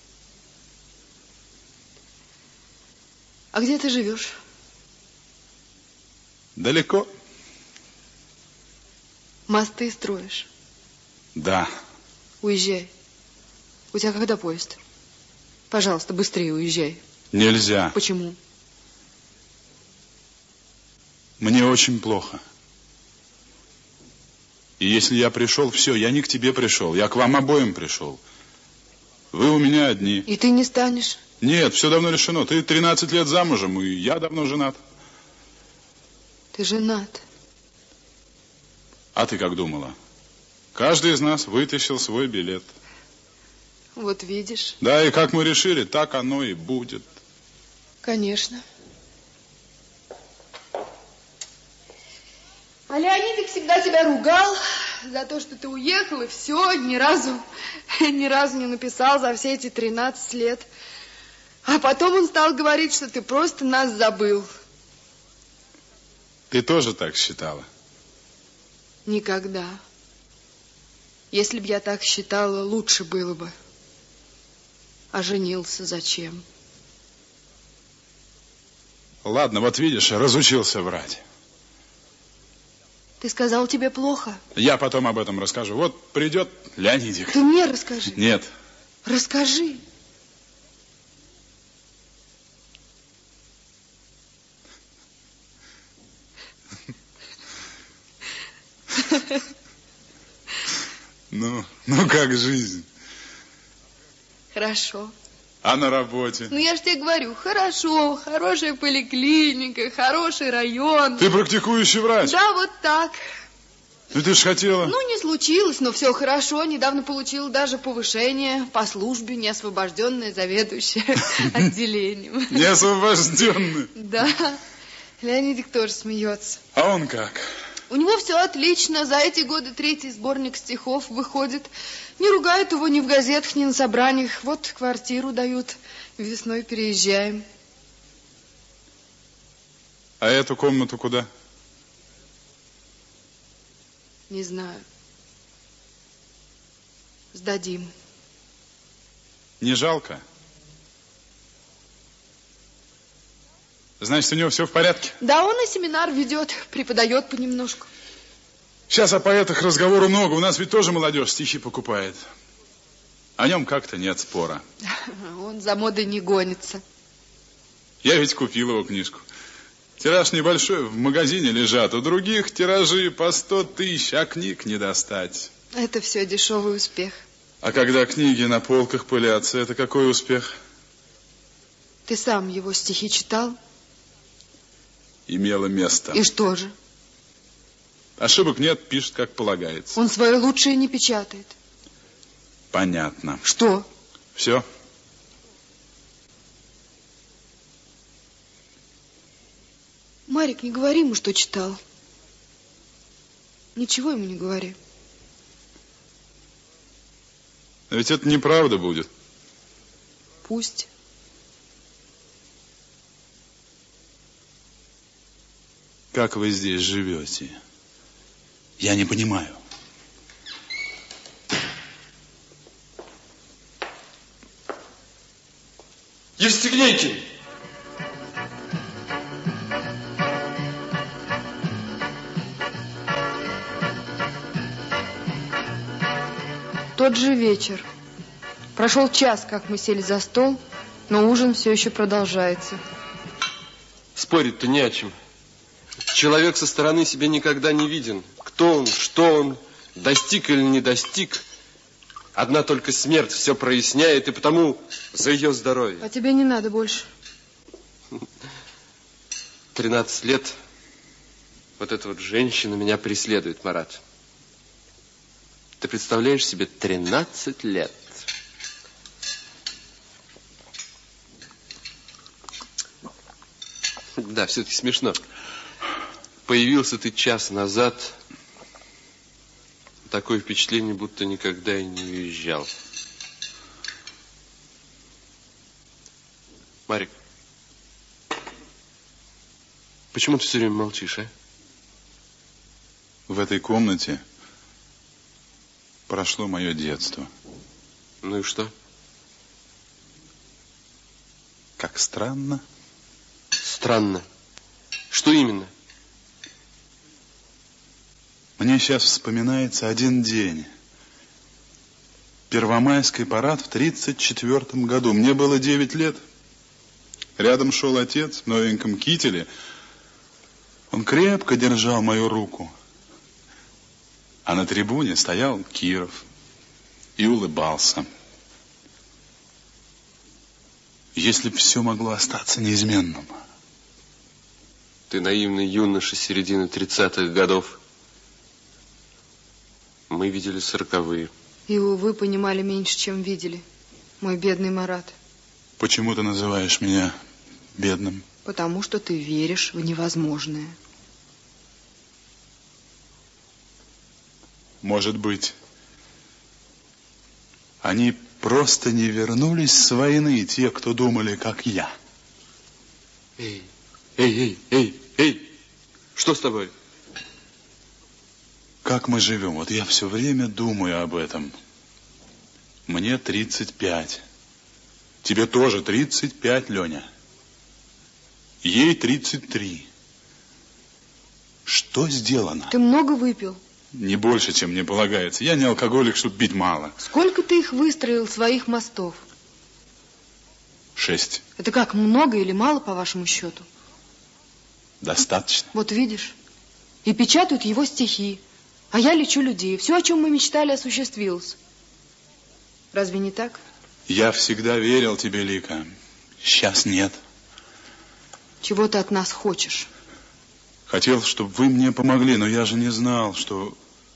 А где ты живешь? Далеко? Мосты строишь? Да. Уезжай. У тебя когда поезд? Пожалуйста, быстрее уезжай. Нельзя. Почему? Мне очень плохо. И если я пришел, все, я не к тебе пришел, я к вам обоим пришел. Вы у меня одни. И ты не станешь? Нет, все давно решено. Ты 13 лет замужем, и я давно женат. Ты женат. А ты как думала? Каждый из нас вытащил свой билет. Вот видишь. Да, и как мы решили, так оно и будет. Конечно. А Леонидик всегда тебя ругал за то, что ты уехал, и все, ни разу не написал за все эти 13 лет. А потом он стал говорить, что ты просто нас забыл. Ты тоже так считала? Никогда. Если б я так считала, лучше было бы. А женился зачем? Ладно, вот видишь, разучился врать. Ты сказал, тебе плохо? Я потом об этом расскажу. Вот придет Леонидик. Ты мне расскажи. Нет. Расскажи. Ну как жизнь? Хорошо. А на работе? Ну, я ж тебе говорю, хорошо, хорошая поликлиника, хороший район. Ты практикующий врач? Да, вот так. Ну, ты ж хотела... Ну, не случилось, но все хорошо. Недавно получила даже повышение по службе, неосвобожденная заведующая отделением. Неосвобожденная? Да. Леонидик тоже смеется. А он как? У него все отлично. За эти годы 3-й сборник стихов выходит. Не ругают его ни в газетах, ни на собраниях. Вот квартиру дают. Весной переезжаем. А эту комнату куда? Не знаю. Сдадим. Не жалко? Значит, у него все в порядке? Да, он и семинар ведет, преподает понемножку. Сейчас о поэтах разговору много. У нас ведь тоже молодежь стихи покупает. О нем как-то нет спора. Он за модой не гонится. Я ведь купил его книжку. Тираж небольшой, в магазине лежат. У других тиражи по 100 тысяч, а книг не достать. Это все дешевый успех. А когда книги на полках пылятся, это какой успех? Ты сам его стихи читал? Имело место. И что же? Ошибок нет, пишет, как полагается. Он свое лучшее не печатает. Понятно. Что? Все. Марик, не говори ему, что читал. Ничего ему не говори. Но ведь это неправда будет. Пусть. Как вы здесь живете? Я не понимаю. Евстигнейкин! Тот же вечер. Прошел час, как мы сели за стол, но ужин все еще продолжается. Спорить-то не о чем. Человек со стороны себя никогда не виден. Кто он, что он, достиг или не достиг. Одна только смерть все проясняет, и потому за ее здоровье. А тебе не надо больше. 13 лет вот эта вот женщина меня преследует, Марат. Ты представляешь себе 13 лет? Да, все-таки смешно. Появился ты час назад. Такое впечатление, будто никогда и не уезжал. Марик, почему ты все время молчишь, а? В этой комнате прошло мое детство. Ну и что? Как странно. Странно. Что именно? Мне сейчас вспоминается один день. Первомайский парад в 1934 году. Мне было 9 лет. Рядом шел отец в новеньком кителе. Он крепко держал мою руку. А на трибуне стоял Киров и улыбался. Если бы все могло остаться неизменным. Ты наивный юноша середины 30-х годов. Мы видели 40-е. И вы понимали меньше, чем видели, мой бедный Марат. Почему ты называешь меня бедным? Потому что ты веришь в невозможное. Может быть, они просто не вернулись с войны, те, кто думали, как я. Эй, что с тобой? Как мы живем? Вот я все время думаю об этом. Мне 35. Тебе тоже 35, Леня. Ей 33. Что сделано? Ты много выпил? Не больше, чем мне полагается. Я не алкоголик, чтобы пить мало. Сколько ты их выстроил, своих мостов? 6. Это как, много или мало, по вашему счету? Достаточно. Вот видишь, и печатают его стихи, а я лечу людей. Все, о чем мы мечтали, осуществилось. Разве не так? Я всегда верил тебе, Лика. Сейчас нет. Чего ты от нас хочешь? Хотел, чтобы вы мне помогли, но я же не знал, что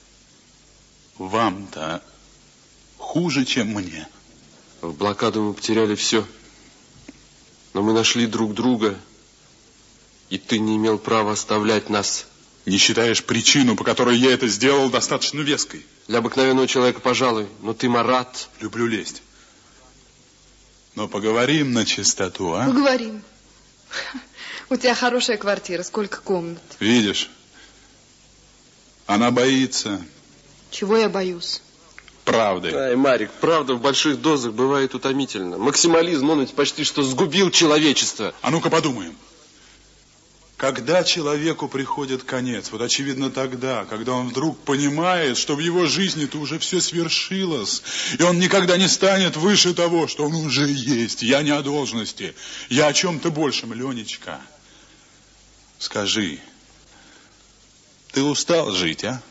вам-то хуже, чем мне. В блокаду мы потеряли все. Но мы нашли друг друга, и ты не имел права оставлять нас. Не считаешь причину, по которой я это сделал, достаточно веской? Для обыкновенного человека, пожалуй, но ты, Марат... Люблю лезть. Но поговорим на чистоту, а? Поговорим. У тебя хорошая квартира, сколько комнат? Видишь, она боится. Чего я боюсь? Правды. Ай, Марик, правда в больших дозах бывает утомительно. Максимализм, он ведь почти что сгубил человечество. А ну-ка подумаем. Когда человеку приходит конец, вот очевидно тогда, когда он вдруг понимает, что в его жизни-то уже все свершилось, и он никогда не станет выше того, что он уже есть. Я не о должности, я о чем-то большем. Ленечка, скажи, ты устал жить, а?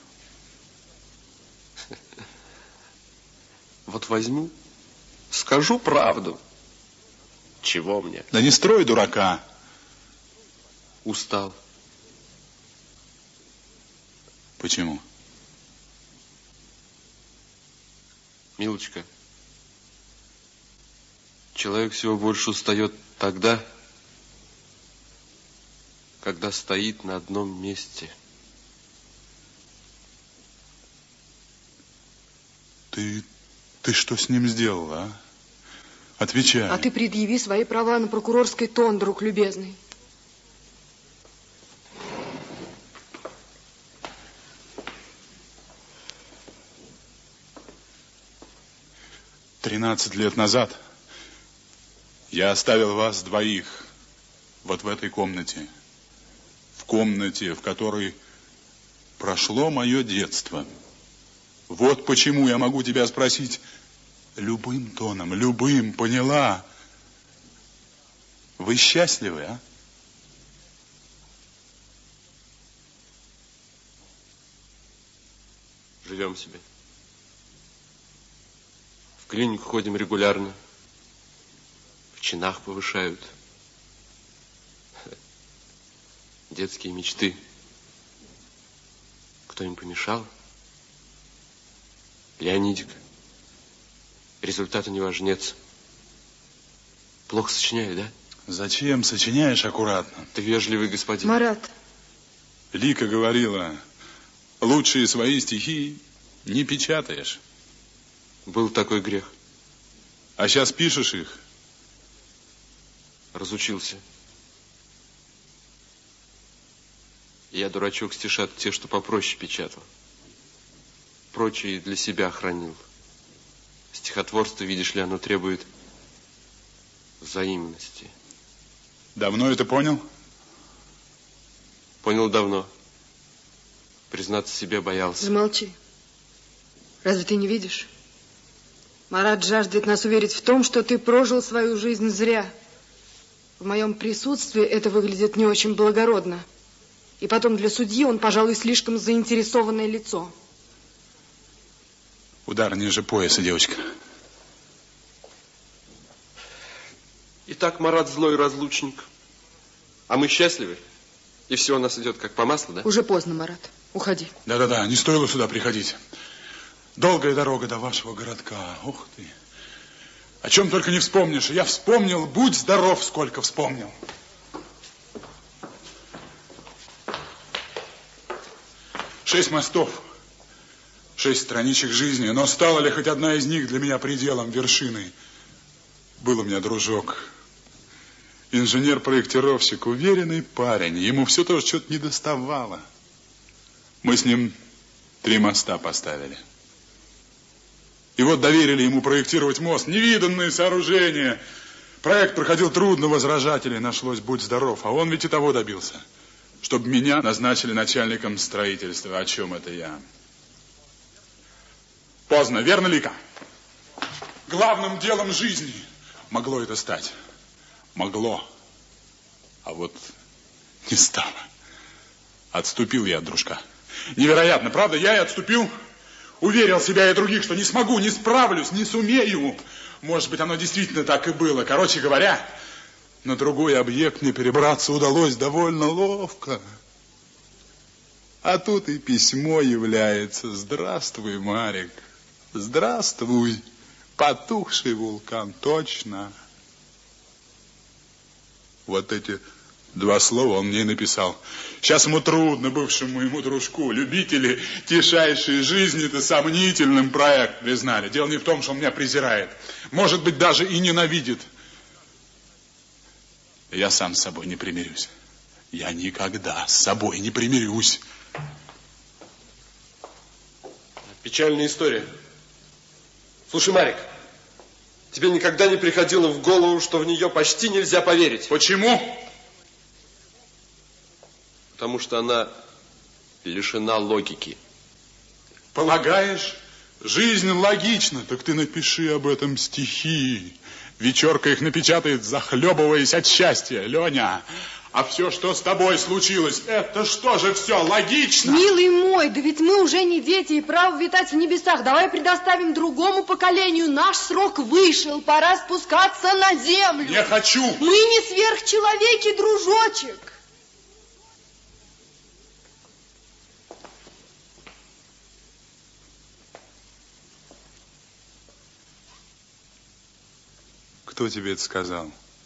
Вот возьму, скажу правду. Чего мне? Да не строй дурака. Устал. Почему? Милочка, человек всего больше устает тогда, когда стоит на одном месте. Ты что с ним сделал, а? Отвечай. А ты предъяви свои права на прокурорский тон, друг любезный. 13 лет назад я оставил вас двоих вот в этой комнате. В комнате, в которой прошло мое детство. Вот почему я могу тебя спросить любым тоном, любым, поняла? Вы счастливы, а? Живем себе. В клинику ходим регулярно. В чинах повышают. Детские мечты. Кто им помешал? Леонидик. Результата не важнец. Плохо сочиняю, да? Зачем сочиняешь аккуратно? Ты вежливый господин. Марат. Лика говорила, лучшие свои стихи не печатаешь. Был такой грех. А сейчас пишешь их? Разучился. Я, дурачок, стишат те, что попроще печатал. Прочие для себя хранил. Стихотворство, видишь ли, оно требует взаимности. Давно это понял? Понял давно. Признаться себе боялся. Замолчи. Разве ты не видишь? Марат жаждет нас уверить в том, что ты прожил свою жизнь зря. В моем присутствии это выглядит не очень благородно. И потом для судьи он, пожалуй, слишком заинтересованное лицо. Удар ниже пояса, девочка. Итак, Марат злой разлучник. А мы счастливы. И все у нас идет как по маслу, да? Уже поздно, Марат. Уходи. Да-да-да, не стоило сюда приходить. Долгая дорога до вашего городка. Ух ты. О чем только не вспомнишь. Я вспомнил, будь здоров, сколько вспомнил. Шесть мостов. 6 страничек жизни, но стала ли хоть одна из них для меня пределом, вершиной? Был у меня дружок, инженер-проектировщик, уверенный парень. Ему все тоже что-то недоставало. Мы с ним 3 моста поставили. И вот доверили ему проектировать мост. Невиданные сооружения. Проект проходил трудно, возражателей нашлось, будь здоров. А он ведь и того добился, чтобы меня назначили начальником строительства. О чем это я? Поздно, верно, Лика? Главным делом жизни могло это стать. Могло. А вот не стало. Отступил я от дружка. Невероятно, правда? Я и отступил. Уверил себя и других, что не смогу, не справлюсь, не сумею. Может быть, оно действительно так и было. Короче говоря, на другой объект мне перебраться удалось довольно ловко. А тут и письмо является. Здравствуй, Марик. Здравствуй. Потухший вулкан, точно. Вот эти 2 слова он мне написал. Сейчас ему трудно, бывшему моему дружку. Любители тишайшей жизни-то сомнительным проект признали. Дело не в том, что он меня презирает. Может быть, даже и ненавидит. Я сам с собой не примирюсь. Я никогда с собой не примирюсь. Печальная история. Слушай, Марик, тебе никогда не приходило в голову, что в нее почти нельзя поверить? Почему? Потому что она лишена логики. Полагаешь, жизнь логична? Так ты напиши об этом стихи. Вечерка их напечатает, захлебываясь от счастья. Леня, а все, что с тобой случилось, это что же все логично? Милый мой, да ведь мы уже не дети и право витать в небесах. Давай предоставим другому поколению. Наш срок вышел, пора спускаться на землю. Не хочу. Мы не сверхчеловеки, дружочек. Кто тебе это сказал?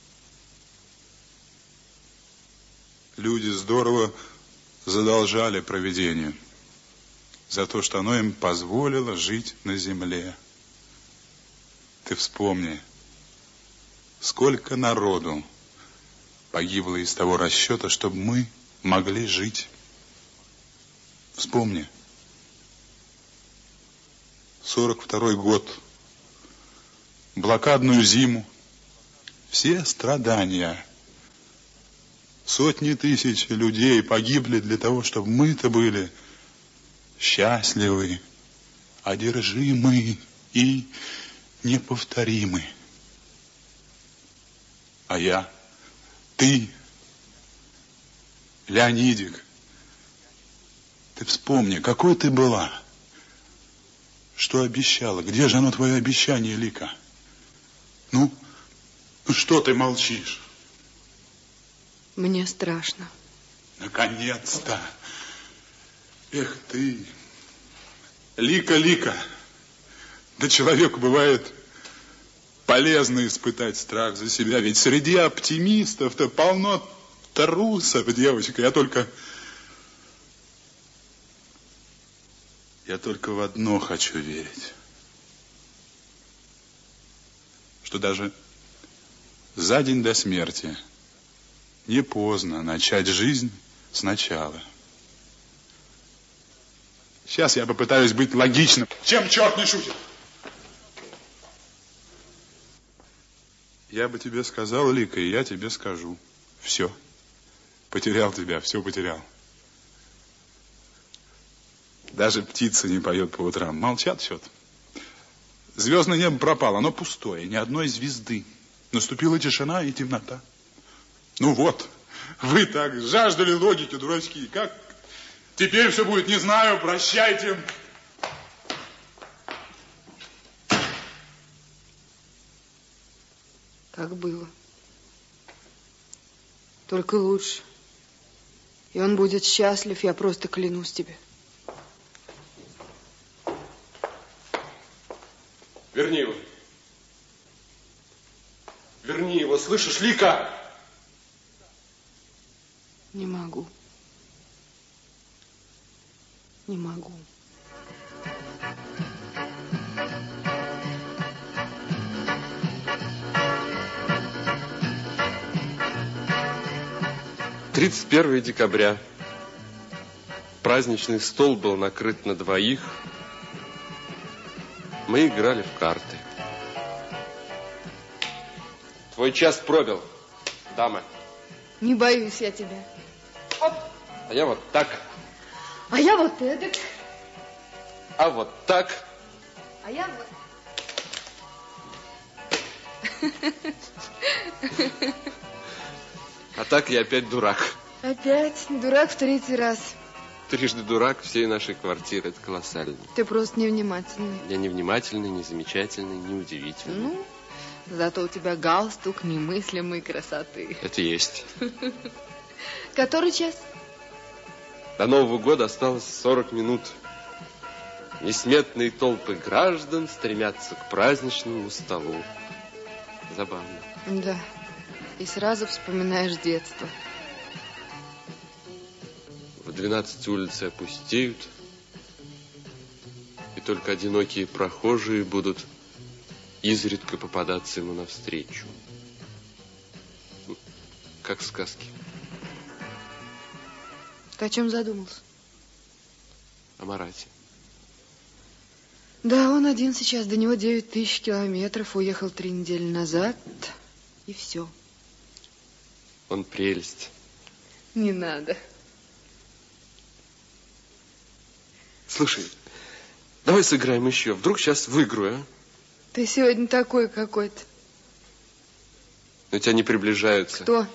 Люди здорово задолжали провидению за то, что оно им позволило жить на земле. Ты вспомни, сколько народу погибло из того расчета, чтобы мы могли жить. Вспомни. 42-й год. Блокадную зиму. Все страдания. Сотни тысяч людей погибли для того, чтобы мы-то были счастливы, одержимы и неповторимы. А я, ты, Леонидик, ты вспомни, какой ты была, что обещала, где же оно твое обещание, Лика? Ну, что ты молчишь? Мне страшно. Наконец-то. Эх ты. Лика, Лика. Да человеку бывает полезно испытать страх за себя. Ведь среди оптимистов-то полно трусов, девочка. Я только в одно хочу верить. Что даже за день до смерти не поздно начать жизнь сначала. Сейчас я попытаюсь быть логичным. Чем черт не шутит? Я бы тебе сказал, Лика, и я тебе скажу. Все. Потерял тебя, все потерял. Даже птица не поет по утрам. Молчат что-то. Звездное небо пропало, оно пустое, ни одной звезды. Наступила тишина и темнота. Ну вот, вы так жаждали логики, дурачки. Как теперь все будет, не знаю, прощайте. Как было. Только лучше. И он будет счастлив, я просто клянусь тебе. Верни его. Верни его, слышишь, Лика? Не могу. Не могу. 31 декабря. Праздничный стол был накрыт на двоих. Мы играли в карты. Твой час пробил, дама. Не боюсь я тебя. Оп. А я вот так. А я вот эдак. А вот так. А я вот... А так я опять дурак. Опять дурак в 3-й раз. Трижды дурак всей нашей квартиры. Это колоссально. Ты просто невнимательный. Я невнимательный, не замечательный, не удивительный. Ну, зато у тебя галстук немыслимой красоты. Это есть. Который час? До Нового года осталось 40 минут. Несметные толпы граждан стремятся к праздничному столу. Забавно. Да. И сразу вспоминаешь детство. В 12 улицы опустеют, и только одинокие прохожие будут изредка попадаться ему навстречу. Как в сказке. Ты о чем задумался? О Марате. Да, он один сейчас. До него 9000 километров. Уехал 3 недели назад. И все. Он прелесть. Не надо. Слушай, давай сыграем еще. Вдруг сейчас выиграю, а? Ты сегодня такой какой-то. Но тебя не приближаются. Кто?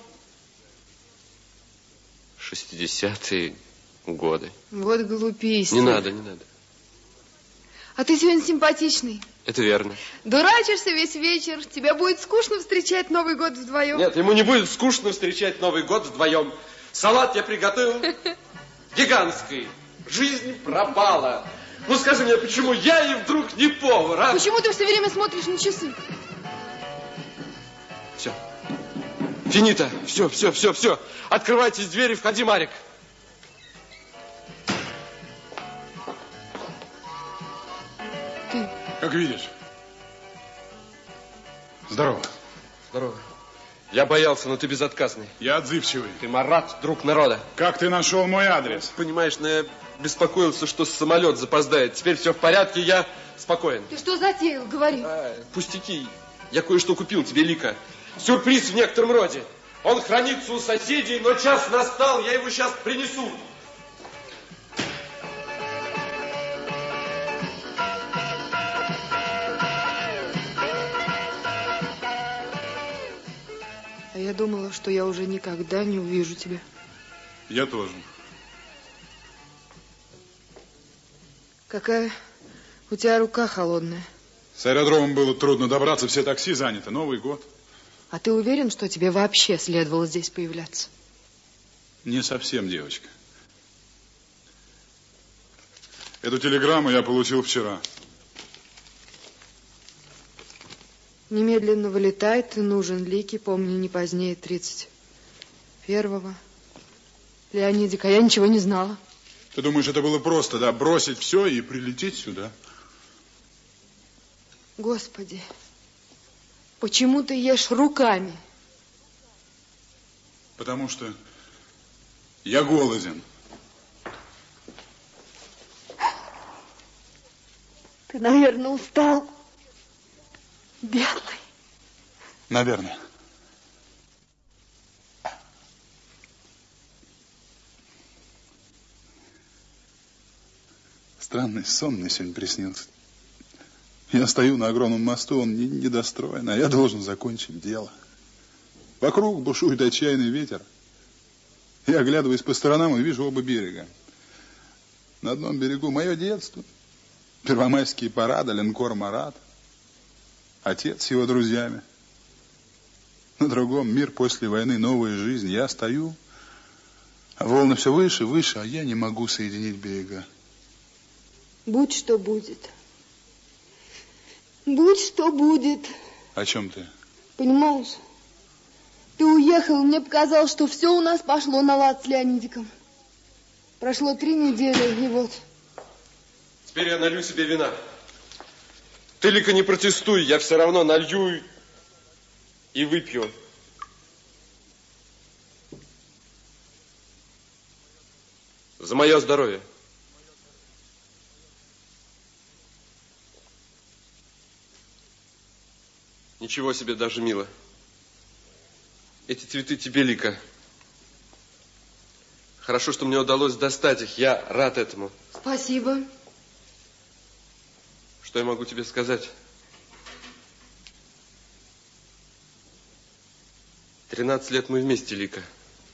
60-е годы. Вот глупейся. Не надо, не надо. А ты сегодня симпатичный. Это верно. Дурачишься весь вечер. Тебе будет скучно встречать Новый год вдвоем. Нет, ему не будет скучно встречать Новый год вдвоем. Салат я приготовил гигантский. Жизнь пропала. Ну скажи мне, почему я и вдруг не повар, а? Почему ты все время смотришь на часы? Все. Финита. Все. Открывайтесь двери, входи, Марик. Ты. Как видишь. Здорово. Здорово. Я боялся, но ты безотказный. Я отзывчивый. Ты Марат, друг народа. Как ты нашел мой адрес? Понимаешь, но я беспокоился, что самолет запоздает. Теперь все в порядке, я спокоен. Ты что затеял? Говори. Пустяки. Я кое-что купил тебе, Лика. Сюрприз в некотором роде. Он хранится у соседей, но час настал, я его сейчас принесу. А я думала, что я уже никогда не увижу тебя. Я тоже. Какая у тебя рука холодная. С аэродромом было трудно добраться, все такси заняты. Новый год. А ты уверен, что тебе вообще следовало здесь появляться? Не совсем, девочка. Эту телеграмму я получил вчера. Немедленно вылетай, ты нужен Лике, помню, не позднее 31-го. Леонидик, а я ничего не знала. Ты думаешь, это было просто, да? Бросить все и прилететь сюда? Господи, почему ты ешь руками? Потому что я голоден. Ты, наверное, устал. Белый. Наверное. Странный сон мне сегодня приснился. Я стою на огромном мосту, он недостроен, а я должен закончить дело. Вокруг бушует отчаянный ветер. Я оглядываюсь по сторонам и вижу оба берега. На одном берегу мое детство, первомайские парады, линкор «Марат», отец с его друзьями. На другом мир после войны, новая жизнь. Я стою, а волны все выше, выше, а я не могу соединить берега. Будь что будет. Будь что будет. О чем ты? Понимаешь, ты уехал, мне показалось, что все у нас пошло на лад с Леонидиком. Прошло 3 недели, и вот. Теперь я налью себе вина. Ты, Лика, не протестуй, я все равно налью и выпью. За мое здоровье. Ничего себе, даже мило. Эти цветы тебе, Лика. Хорошо, что мне удалось достать их. Я рад этому. Спасибо. Что я могу тебе сказать? 13 лет мы вместе, Лика.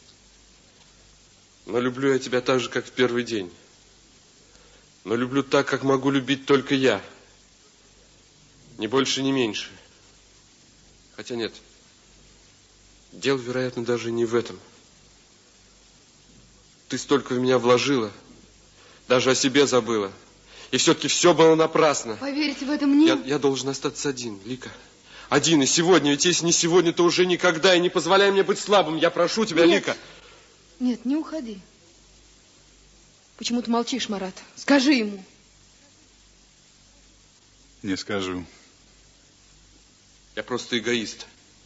Но люблю я тебя так же, как в первый день. Но люблю так, как могу любить только я. Ни больше, ни меньше. Хотя нет. Дело, вероятно, даже не в этом. Ты столько в меня вложила. Даже о себе забыла. И все-таки все было напрасно. Поверите в это мне? Я должен остаться один, Лика. Один и сегодня. Ведь если не сегодня, то уже никогда. И не позволяй мне быть слабым. Я прошу тебя, нет. Лика. Нет, не уходи. Почему ты молчишь, Марат? Скажи ему. Не скажу. Я просто эгоист.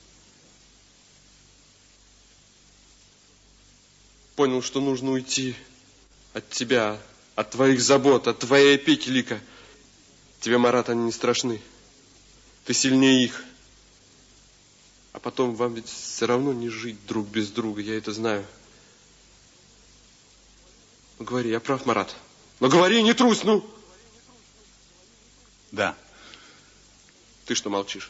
Понял, что нужно уйти от тебя, от твоих забот, от твоей опеки, Лика. Тебе, Марат, они не страшны. Ты сильнее их. А потом вам ведь все равно не жить друг без друга, я это знаю. Ну, говори, я прав, Марат? Ну, говори, не трусь, ну! Да. Ты что молчишь?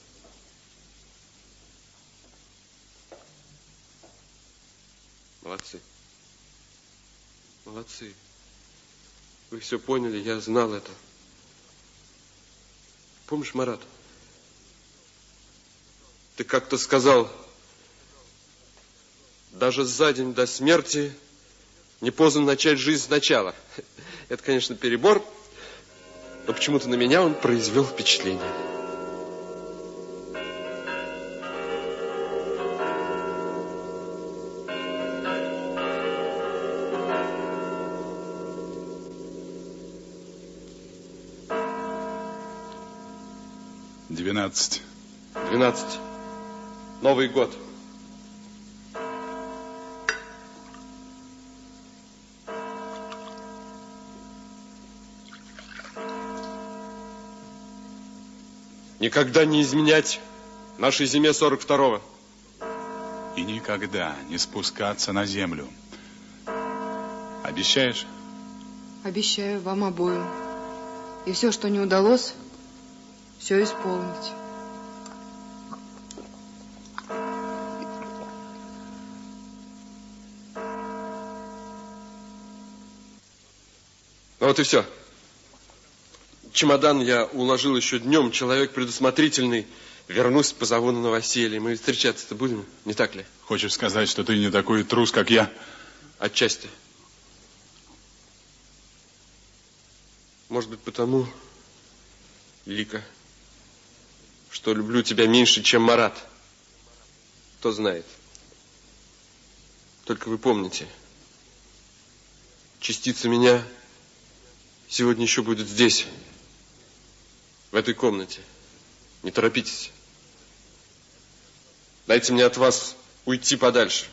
Молодцы. Молодцы. Вы все поняли, я знал это. Помнишь, Марат? Ты как-то сказал, даже за день до смерти не поздно начать жизнь сначала. Это, конечно, перебор, но почему-то на меня он произвел впечатление. Двенадцать. 12. Новый год. Никогда не изменять нашей зиме 42-го. И никогда не спускаться на землю. Обещаешь? Обещаю вам обоим. И все, что не удалось, все исполнить. Ну вот и все. Чемодан я уложил еще днем. Человек предусмотрительный. Вернусь, позову на новоселье. Мы встречаться-то будем, не так ли? Хочешь сказать, что ты не такой трус, как я? Отчасти. Может быть, потому, Лика, что люблю тебя меньше, чем Марат. Кто знает. Только вы помните, частица меня сегодня еще будет здесь, в этой комнате. Не торопитесь. Дайте мне от вас уйти подальше.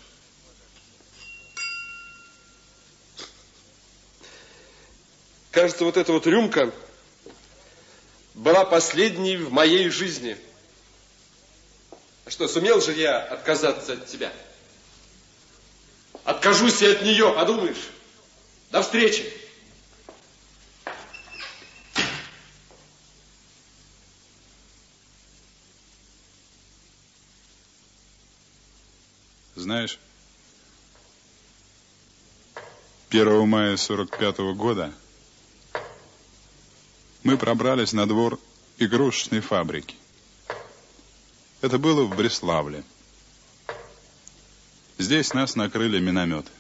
Кажется, вот эта вот рюмка была последней в моей жизни. А что, сумел же я отказаться от тебя? Откажусь я от нее, подумаешь? До встречи. Знаешь, 1 мая 45-го года мы пробрались на двор игрушечной фабрики. Это было в Бреславле. Здесь нас накрыли минометы.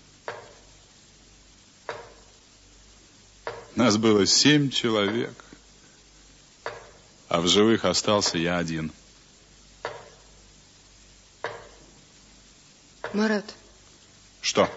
Нас было 7 человек, а в живых остался я один. Марат. Что?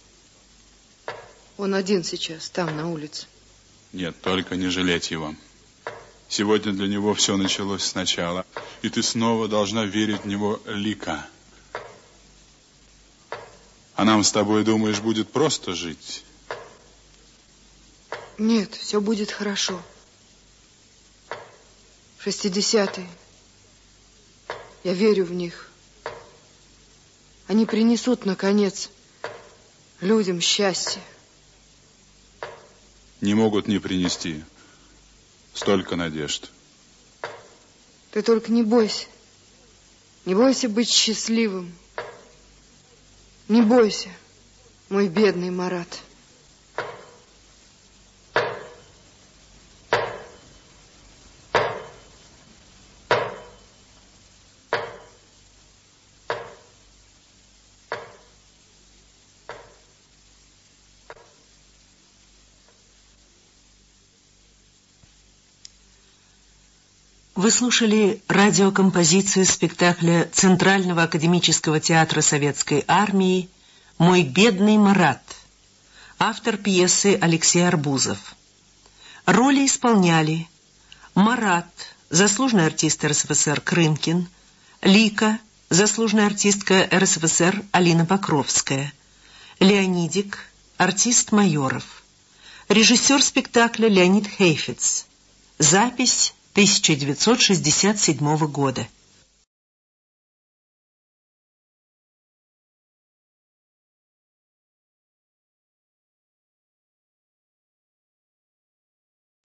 Он один сейчас, там, на улице. Нет, только не жалеть его. Сегодня для него все началось сначала, и ты снова должна верить в него, Лика. А нам с тобой, думаешь, будет просто жить? Нет, все будет хорошо. 60-е. Я верю в них. Они принесут, наконец, людям счастье. Не могут не принести. Столько надежд. Ты только не бойся. Не бойся быть счастливым. Не бойся, мой бедный Марат. Вы слушали радиокомпозицию спектакля Центрального академического театра Советской Армии «Мой бедный Марат», автор пьесы Алексей Арбузов. Роли исполняли Марат, заслуженный артист РСФСР Крынкин, Лика, заслуженная артистка РСФСР Алина Покровская, Леонидик, артист Майоров, режиссер спектакля Леонид Хейфец. Запись 1967 года.